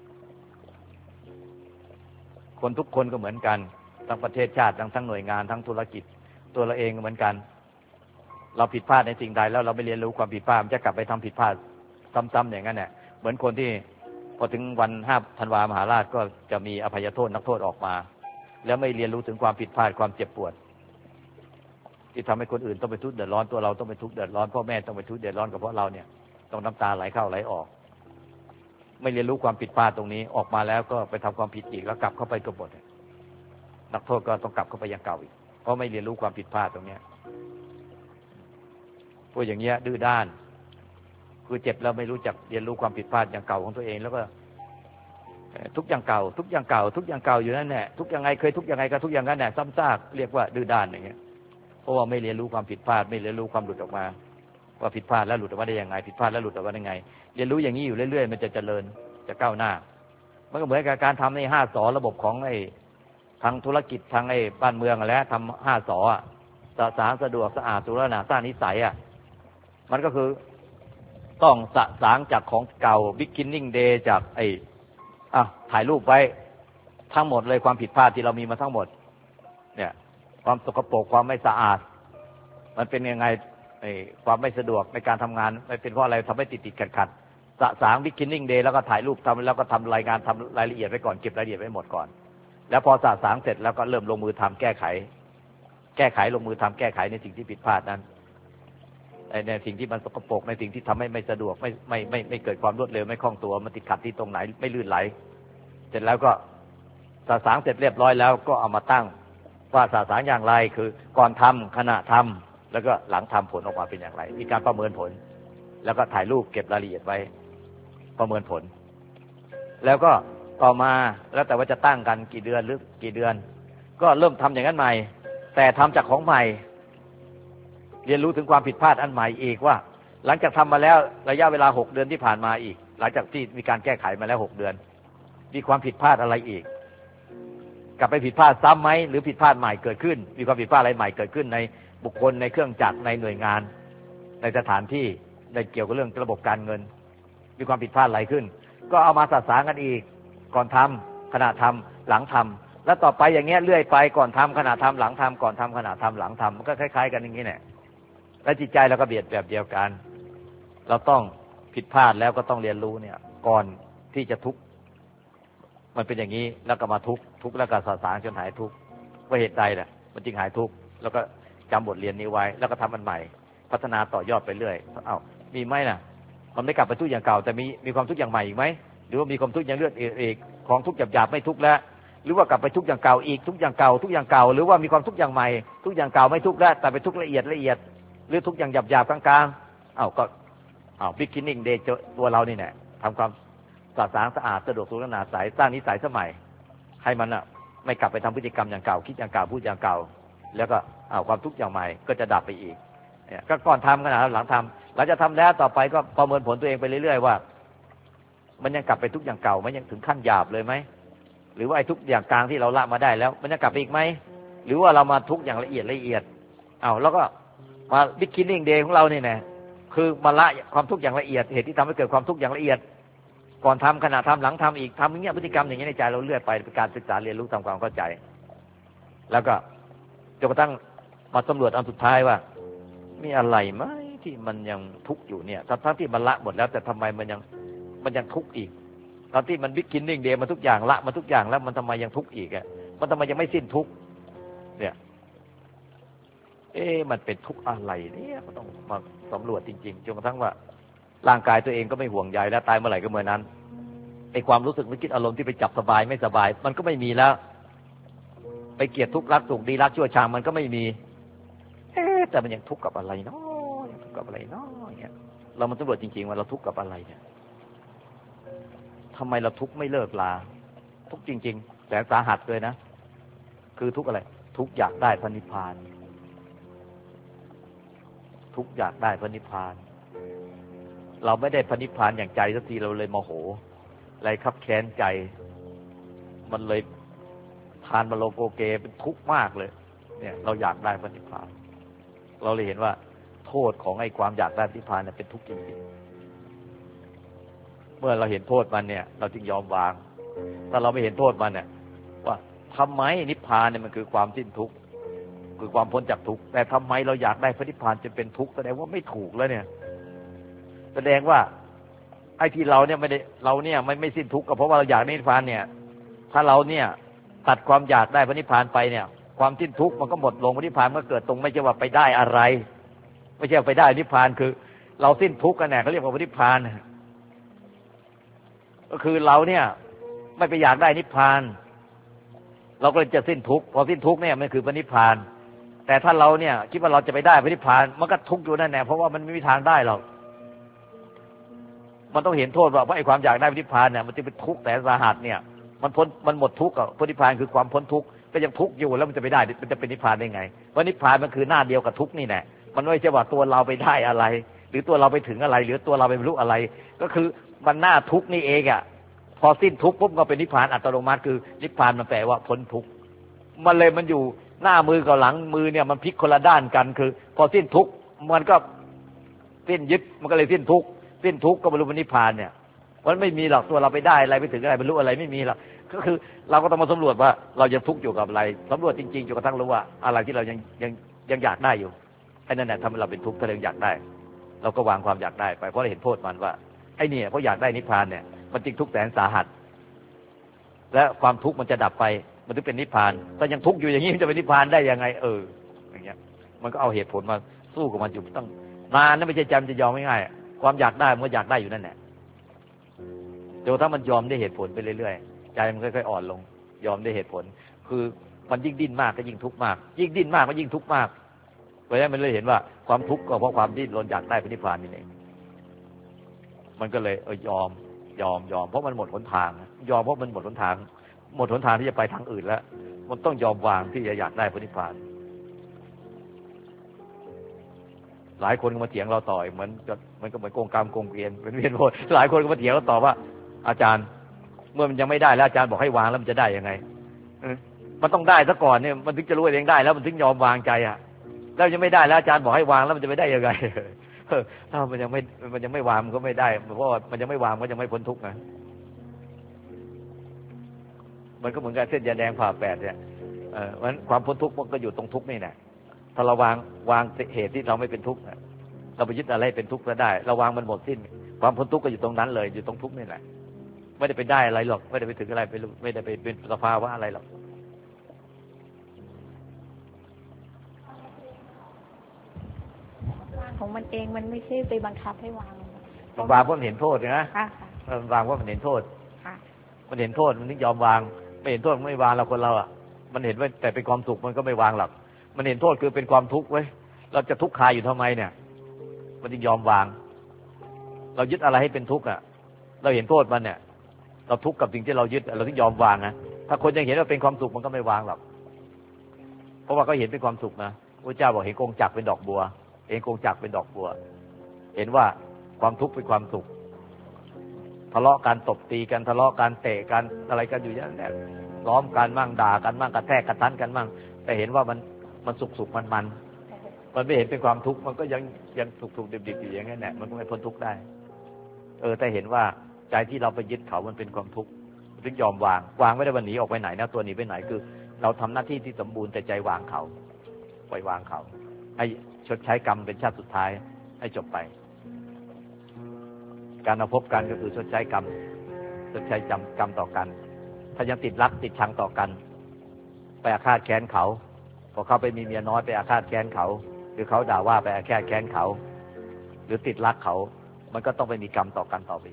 คนทุกคนก็เหมือนกันทั้งประเทศชาติทั้งหน่วยงานทั้งธุรกิจตัวเราเองก็เหมือนกันเราผิดพลาดในสิ่งใดแล้วเราไม่เรียนรู้ความผิดพลาดมันจะกลับไปทำผิดพลาดซ้ำๆอย่างนั้นเนี่ยเหมือนคนที่พอถึงวัน5 ธันวามหาราชก็จะมีอภัยโทษนักโทษออกมาแล้วไม่เรียนรู้ถึงความผิดพลาดความเจ็บปวดที่ทำให้คนอื่นต้องไปทุกข์เดือดร้อนตัวเราต้องไปทุกข์เดือดร้อนพ่อแม่ต้องไปทุกข์เดือดร้อนกับเพราะเราเนี่ยต้องน้ำตาไหลเข้าไหลออกไม่เรียนรู้ความผิดพลาดตรงนี้ออกมาแล้วก็ไปทำความผิดอีกแล้วกลับเข้าไปกบฏนักโทษก็ต้องกลับเข้าไปอย่างเก่าอีกเพราะไม่เรียนรู้ความผิดพลาดตรงนี้พวกอย่างเงี้ยดื้อด้านคือเจ็บแล้วไม่รู้จักเรียนรู้ความผิดพลาดอย่างเก่าของตัวเองแล้วก็ทุกอย่างเก่าทุกอย่างเก่าทุกอย่างเก่าอยู่นั่นแหละทุกอย่างไงเคยทุกอย่างไงก็ทุกอย่างนั้นแหละซ้ำซากเรียกว่าดื้อด้านอย่างเงี้ยเพราะว่าไม่เรียนรู้ความผิดพลาดไม่เรียนรู้ความหลุดออกมาว่าผิดพลาดแล้วหลุดออกมาได้ยังไงผิดพลาดแล้วหลุดออกมาได้ไงเรียนรู้อย่างนี้อยู่เรื่อยๆมันจะเจริญจะก้าวหน้ามันก็เหมือนกับการทำใน5 สระบบของทางธุรกิจทางบ้านเมืองแล้วทำ5 สสะอาดสะดวกสะอาดสุรนาสร้างนิสัยมันก็คือต้องสะสางจากของเก่า beginning day จากถ่ายรูปไว้ทั้งหมดเลยความผิดพลาดที่เรามีมาทั้งหมดเนี่ยความสกปรกความไม่สะอาดมันเป็นยังไงความไม่สะดวกในการทำงานไม่เป็นเพราะอะไรทำให้ติดขัดสะสาง beginning day แล้วก็ถ่ายรูปทำแล้วก็ทำรายงานทำรายละเอียดไว้ก่อนเก็บรายละเอียดไว้หมดก่อนแล้วพอสะสางเสร็จแล้วก็เริ่มลงมือทำแก้ไขลงมือทำแก้ไขในสิ่งที่ผิดพลาดนั้นในสิ่งที่มันสกปรกในสิ่งที่ทำให้ไม่สะดวกไม่เกิดความรวดเร็วไม่คล่องตัวมันติดขัดที่ตรงไหนไม่ลื่นไหลเสร็จแล้วก็สะสางเสร็จเรียบร้อยแล้วก็เอามาตั้งว่าสะสางอย่างไรคือก่อนทำขณะทำแล้วก็หลังทำผลออกมาเป็นอย่างไรมีการประเมินผลแล้วก็ถ่ายรูปเก็บรายละเอียดไว้ประเมินผลแล้วก็ต่อมาแล้วแต่ว่าจะตั้งกันกี่เดือนหรือกี่เดือนก็เริ่มทำอย่างนั้นใหม่แต่ทำจากของใหม่เรียนรู้ถึงความผิดพลาดอันใหม่อีกว่าหลังจากทำมาแล้วระยะเวลา6 เดือนที่ผ่านมาอีกหลังจากที่มีการแก้ไขมาแล้ว6 เดือนมีความผิดพลาดอะไรอีกกลับไปผิดพลาดซ้ำไหมหรือผิดพลาดใหม่เกิดขึ้นมีความผิดพลาดอะไรใหม่เกิดขึ้นในบุคคลในเครื่องจักรในหน่วยงานในสถานที่ในเกี่ยวกับเรื่องระบบการเงินมีความผิดพลาดอะไรขึ้นก็เอามาสะสางกันอีกก่อนทำขณะทำหลังทำแล้วต่อไปอย่างเงี้ยเรื่อยไปก่อนทำขณะทำหลังทำก่อนทำขณะทำหลังทำมันก็คล้ายๆกันอย่างนี้แหละและจิตใจเราก็เบียดแบบเดียวกันเราต้องผิดพลาดแล้วก็ต้องเรียนรู้เนี่ยก่อนที่จะทุกข์มันเป็นอย่างนี้แล้วก็มาทุกข์แล้วก็สะสางจนหายทุกข์ว่าเหตุใดล่ะมันจึงหายทุกข์แล้วก็จำบทเรียนนี้ไว้แล้วก็ทำมันใหม่พัฒนาต่อยอดไปเรื่อยมีไหมน่ะมันไม่กลับไปทุกข์อย่างเก่าแต่มีความทุกข์อย่างใหม่อีกไหมหรือว่ามีความทุกข์อย่างเลือดอีกของทุกข์หยาบๆไม่ทุกข์แล้วหรือว่ากลับไปทุกข์อย่างเก่าอีกทุกข์อย่างเก่าทุกข์อย่างเก่าหรือว่ามีความทุกข์อย่างใหม่ทุกข์อย่างเก่าไม่ทุกข์แล้วแต่ไปทุกข์ละเอียดหรือทุกข์อย่างหยาบๆกลางๆก็beginning day ตัวเรานี่แหละทำความสะอาดสะดวกสุขนาใสสร้างนิสัยสมัยให้มันไม่กลับไปทำพฤติกรรมอย่างเก่าคิดอย่างเก่าพูดอย่างเก่าแล้วก็ความทุกข์อย่างใหม่ก็จะดับไปอีกเนี่ยก็ก่อนทำกันนะหลังทำหลังจะทำแล้วต่อไปก็ประเมินผลตัวเองไปเรื่อยๆว่ามันยังกลับไปทุกข์อย่างเก่ามันยังถึงขั้นหยาบเลยไหมหรือว่าไอ้ทุกข์อย่างกลางที่เราละมาได้แล้วมันจะกลับไปอีกไหมหรือว่าเรามาทุกข์อย่างละเอียดแล้วก็มา beginning day ของเราเนี่ยนะคือมาละความทุกข์อย่างละเอียดเหตุที่ทำให้เกิดความทุกข์อย่างละเอียดก่อนทำขณะทำหลังทำอีกทำอย่างเงี้ยพฤติกรรมอย่างเงี้ยในใจเราเรื่อยไปเป็นการศึกษาเรียนรู้ทำความเข้าใจแล้วก็จนกระทั่งมาสำรวจอันสุดท้ายว่ามีอะไรไหมที่มันยังทุกข์อยู่เนี่ยทั้งที่มันละหมดแล้วแต่ทำไมมันยังทุกข์อีกตอนที่มันbeginning dayมันทุกอย่างละมันทุกอย่างแล้วมันทำไมยังทุกข์อีกมันทำไมยังไม่สิ้นทุกข์เนี่ยมันเป็นทุกข์อะไรเนี่ยก็ต้องมาสำรวจจริงๆจนกระทั่งว่าร่างกายตัวเองก็ไม่ห่วงใยแล้วตายเมื่อไหร่ก็เมื่อนั้นไอ้ความรู้สึกนึกคิดอารมณ์ที่ไปจับสบายไม่สบายมันก็ไม่มีแล้วไปเกลียดทุกข์รักสุขดีรักชั่วชังมันก็ไม่มีแต่มันยังทุกข์กับอะไรเนาะยังทุกข์กับอะไรเนาะเนี่ยเรามาสำรวจจริงๆว่าเราทุกข์กับอะไรเนี่ยทำไมเราทุกข์ไม่เลิกลาทุกข์จริงๆแต่สาหัสเลยนะคือทุกข์อะไรทุกข์อยากได้พระนิพพานทุกข์อยากได้พระนิพพานเราไม่ได้พระนิพพานอย่างใจสักทีเราเลยโมโหอะไรครับแค้นใจมันเลยทานมาโลโกเกเป็นทุกข์มากเลยเนี่ยเราอยากได้พระนิพพานเราเลยเห็นว่าโทษของไอ้ความอยากได้พระนิพพานเนี่ยเป็นทุกข์จริงๆเมื่อเราเห็นโทษมันเนี่ยเราจึงยอมวางถ้าเราไม่เห็นโทษมันเนี่ยว่าทำไมนิพพานเนี่ยมันคือความสิ้นทุกข์คือความพ้นจากทุกข์แต่ทำไมเราอยากได้พระนิพพานจนเป็นทุกข์แสดงว่าไม่ถูกแล้วเนี่ยแสดงว่าไอ้ที่เราเนี่ยไม่ได้เราเนี่ยไม่สิ้นทุกข์ก็เพราะว่าเราอยากนิพพานเนี่ยถ้าเราเนี่ยตัดความอยากได้พระนิพพานไปเนี่ยความสิ้นทุกข์มันก็หมดลงพระนิพพานก็เกิดตรงไม่ใช่ว่าไปได้อะไรไม่ใช่ไปได้นิพพานคือเราสิ้นทุกข์กันแน่เขาเรียกว่าพระนิพพานก็คือเราเนี่ยไม่ไปอยากได้นิพพานเราก็จะสิ้นทุกข์พอสิ้นทุกข์เนี่ยมันคือพระนิพพานแต่ถ้าเราเนี่ยคิดว่าเราจะไปได้พระนิพพานมันก็ทุกข์อยู่นั่นแหละเพราะว่ามันไม่มีทางได้หรอกมันต้องเห็นโทษว่าเพราะไอ้ความอยากได้พระนิพพานเนี่ยมันจะเป็นทุกข์แต่สาหัสเนี่ยมันหมดทุกข์อ่ะพระนิพพานคือความพ้นทุกข์ก็ยังทุกข์อยู่แล้วมันจะไปได้มันจะเป็นนิพพานได้ไงเพราะนิพพานมันคือหน้าเดียวกับทุกข์นี่แหละมันไม่ใช่ว่าตัวเราไปได้อะไรหรือตัวเราไปถึงอะไรหรือตัวเราไปบรรลุอะไรก็คือมันหน้าทุกข์นี่เองอ่ะพอสิ้นทุกข์ปุ๊บก็เป็นนิพพานอัตโนมัติคือนิพพานมันแปลว่าพ้นทุกข์มันอยู่หน้ามือกับหลังมือเนี่ยมันพลิกคนละด้านกันคือพอสิ้นทุกข์มันก็สิ้นยึดมันก็เลยสิ้นทุกข์สิ้นทุกข์ก็บรรลุนิพพานเนี่ยมันไม่มีหรอกตัวเราไปได้อะไรไปถึงอะไรบรรลุอะไรไม่มีหรอกก็คือเราก็ต้องมาสำรวจว่าเรายังทุกข์อยู่กับอะไรสำรวจจริงๆจนกระทั่งรู้ว่าอะไรที่เรายังอยากได้อยู่ไอ้นั่นแหละทำให้เราเป็นทุกข์ถ้าเราอยากได้เราก็วางความอยากได้ไปเพราะเราเห็นโทษมันว่าไอ้เนี่ยเพราะอยากได้นิพพานเนี่ยมันจึงทุกข์แสนสาหัสและความทุกข์มันจะดับไปมันถึงเป็นนิพพานถ้ายังทุกข์อยู่อย่างนี้มันจะเป็นนิพพานได้ยังไงอย่างเงี้ยมันก็เอาเหตุผลมาสู้กับมันอยู่ต้องนานนะไม่ใช่จำจะยอมง่ายๆความอยากได้มันก็อยากได้อยู่นั่นแหละจนถ้ามันยอมได้เหตุผลไปเรื่อยๆใจมันค่อยๆอ่อนลงยอมได้เหตุผลคือมันยิ่งดิ้นมากก็ยิ่งทุกข์มากยิ่งดิ้นมากก็ยิ่งทุกข์มากเพราะฉะนั้นมันเลยเห็นว่าความทุกข์ก็เพราะความดิ้นรนอยากได้พระนิพพานนี่เองมันก็เลยยอมเพราะมันหมดหนทางยอมเพราะมันหมดหนทางที่จะไปทางอื่นแล้วมันต้องยอมวางที่จะอยากได้พระนิพพานหลายคนก็มาเถียงเราต่อเหมือนก็เหมือนโกงกรรมโกงเกวียนเป็นเวียนวนหลายคนก็มาเถียงเราต่อว่าอาจารย์เมื่อมันยังไม่ได้แล้วอาจารย์บอกให้วางแล้วมันจะได้ยังไงมันต้องได้ซะก่อนเนี่ยมันถึงจะรู้เองได้แล้วมันถึงยอมวางใจอ่ะแล้วยังไม่ได้แล้วอาจารย์บอกให้วางแล้วมันจะไม่ได้ยังไงถ้ามันยังไม่วางมันก็ไม่ได้เพราะมันยังไม่วางมันยังไม่พ้นทุกข์นะมันก็เหมือนกับเส้นยาแดงผ่าแปดเนี่ยมันความพ้นทุกข์มันก็อยู่ตรงทุกข์นี่แหละถ้าเราวางเหตุที่เราไม่เป็นทุกข์เราไปยึดอะไรเป็นทุกข์ก็ได้เราวางมันหมดสิ้นพความพ้นทุกข์ก็อยู่ตรงนั้นเลยอยู่ตรงทุกข์นี่แหละไม่ได้ไปได้อะไรหรอกไม่ได้ไปถึงอะไรไม่ได้ไปเป็นสภาวะอะไรหรอกของมันเองมันไม่ใช่ไปบังคับให้วางมันวางเพราะมันเห็นโทษนะมันวางเพราะมันเห็นโทษมันเห็นโทษมันถึงยอมวางไม่เห็นโทษมันไม่วางเราคนเราอ่ะมันเห็นว่าแต่เป็นความสุขมันก็ไม่วางหรอกมันเห็นโทษคือเป็นความทุกข์เว้ยเราจะทุกข์คายอยู่ทำไมเนี่ยมันจึงยอมวางเรายึดอะไรให้เป็นทุกข์อ่ะเราเห็นโทษมันเนี่ยเราทุกข์กับสิ่งที่เรายึดเราถึงยอมวางนะถ้าคนยังเห็นว่าเป็นความสุขมันก็ไม่วางหรอกเพราะว่าก็เห็นเป็นความสุขนะพระเจ้าบอกเห็นกงจักรเป็นดอกบัวเห็นกงจักรเป็นดอกบัวเห็นว่าความทุกข์เป็นความสุขทะเลาะกันตบตีกันทะเลาะกันเตะกันอะไรกันอยู่อย่างนี้ล้อมกันมั่งด่ากันมั่งกระแทกกระทันกันมั่งแต่เห็นว่ามันสุขมันไม่เห็นเป็นความทุกข์มันก็ยังสุขดิบๆอยู่อย่างนี้แหละมันก็ไม่พ้นทุกข์ได้แต่เห็นว่าใจที่เราไปยึดเขามันเป็นความทุกข์ถึงยอมวางไม่ได้วันหนีออกไปไหนนะตัวหนีไปไหนคือเราทำหน้าที่ที่สมบูรณ์แต่ใจวางเขาปล่อยวางเขาให้ชดใช้กรรมเป็นชาติสุดท้ายให้จบไปการมาพบกันก็คือชดใช้กรรมชดใช้กรรมต่อกันถ้ายังติดรักติดชังต่อกันไปอาฆาตแค้นเขาพอเขาไปมีเมียน้อยไปอาฆาตแค้นเขาหรือเขาด่าว่าไปอาฆาตแค้นเขาหรือติดรักเขามันก็ต้องไปมีกรรมต่อกันต่อไป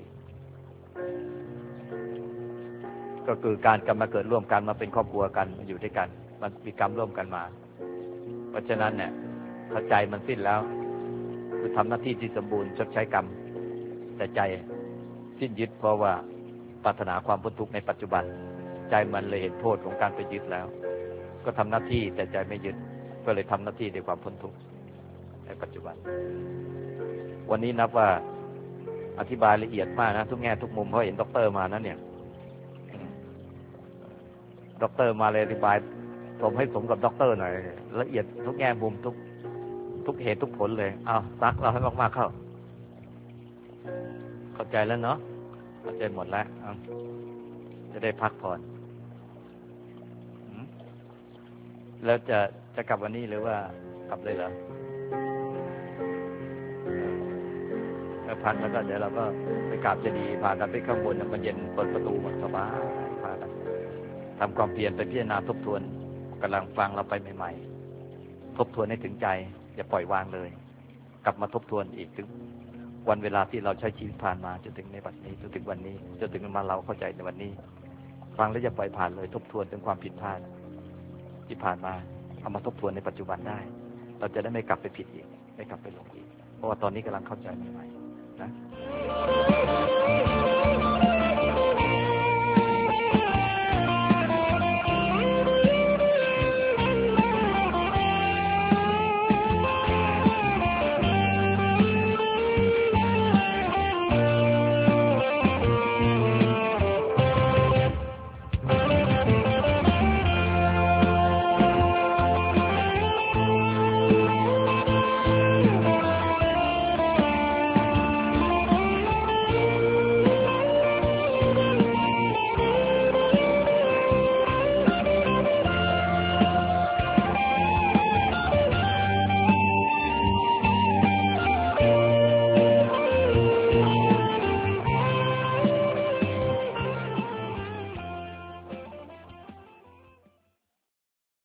ก็คือการกลับมาเกิดร่วมกันมาเป็นครอบครัวกันมาอยู่ด้วยกันมันมีกรรมร่วมกันมาเพราะฉะนั้นเนี่ยถ้าใจมันสิ้นแล้วคือทำหน้าที่ที่สมบูรณ์ชดใช้กรรมแต่ใจสิ้นยึดเพราะว่าปรารถนาความพ้นทุกข์ในปัจจุบันใจมันเลยเห็นโทษของการไปยึดแล้วก็ทำหน้าที่แต่ใจไม่ยึดก็เลยทำหน้าที่ในความพ้นทุกข์ในปัจจุบันวันนี้นับว่าอธิบายละเอียดมากนะทุกแง่ทุกมุมเพราะเห็นด็อกเตอร์มานะเนี่ยด็อกเตอร์มาเลยอธิบายผมให้สมกับด็อกเตอร์หน่อยละเอียดทุกแง่มุมทุกเหตุทุกผลเลยเอาซักเราให้มากๆเข้าใจแล้วเนาะเข้าใจหมดแล้วจะได้พักผ่อนแล้วจะกลับวันนี้หรือว่ากลับเลยเหรอพักแล้วก็เดี๋ยวเราก็ไปกราบเจดีย์พากันไปข้างบนมันเย็นเปิดประตูสบายพากันทำความเพียรไปพิจารณาทบทวนกำลังฟังเราไปใหม่ๆทบทวนให้ถึงใจอย่าปล่อยวางเลยกลับมาทบทวนอีกถึงวันเวลาที่เราใช้ชีวิตผ่านมาจนถึงในบัดนี้จนถึงวันนี้จนถึงมาเราเข้าใจในวันนี้ฟังแล้วอย่าปล่อยผ่านเลยทบทวนถึงความผิดพลาดที่ผ่านมาเอามาทบทวนในปัจจุบันได้เราจะได้ไม่กลับไปผิดอีกไม่กลับไปหลงอีกเพราะว่าตอนนี้กำลังเข้าใจใหม่ๆนะ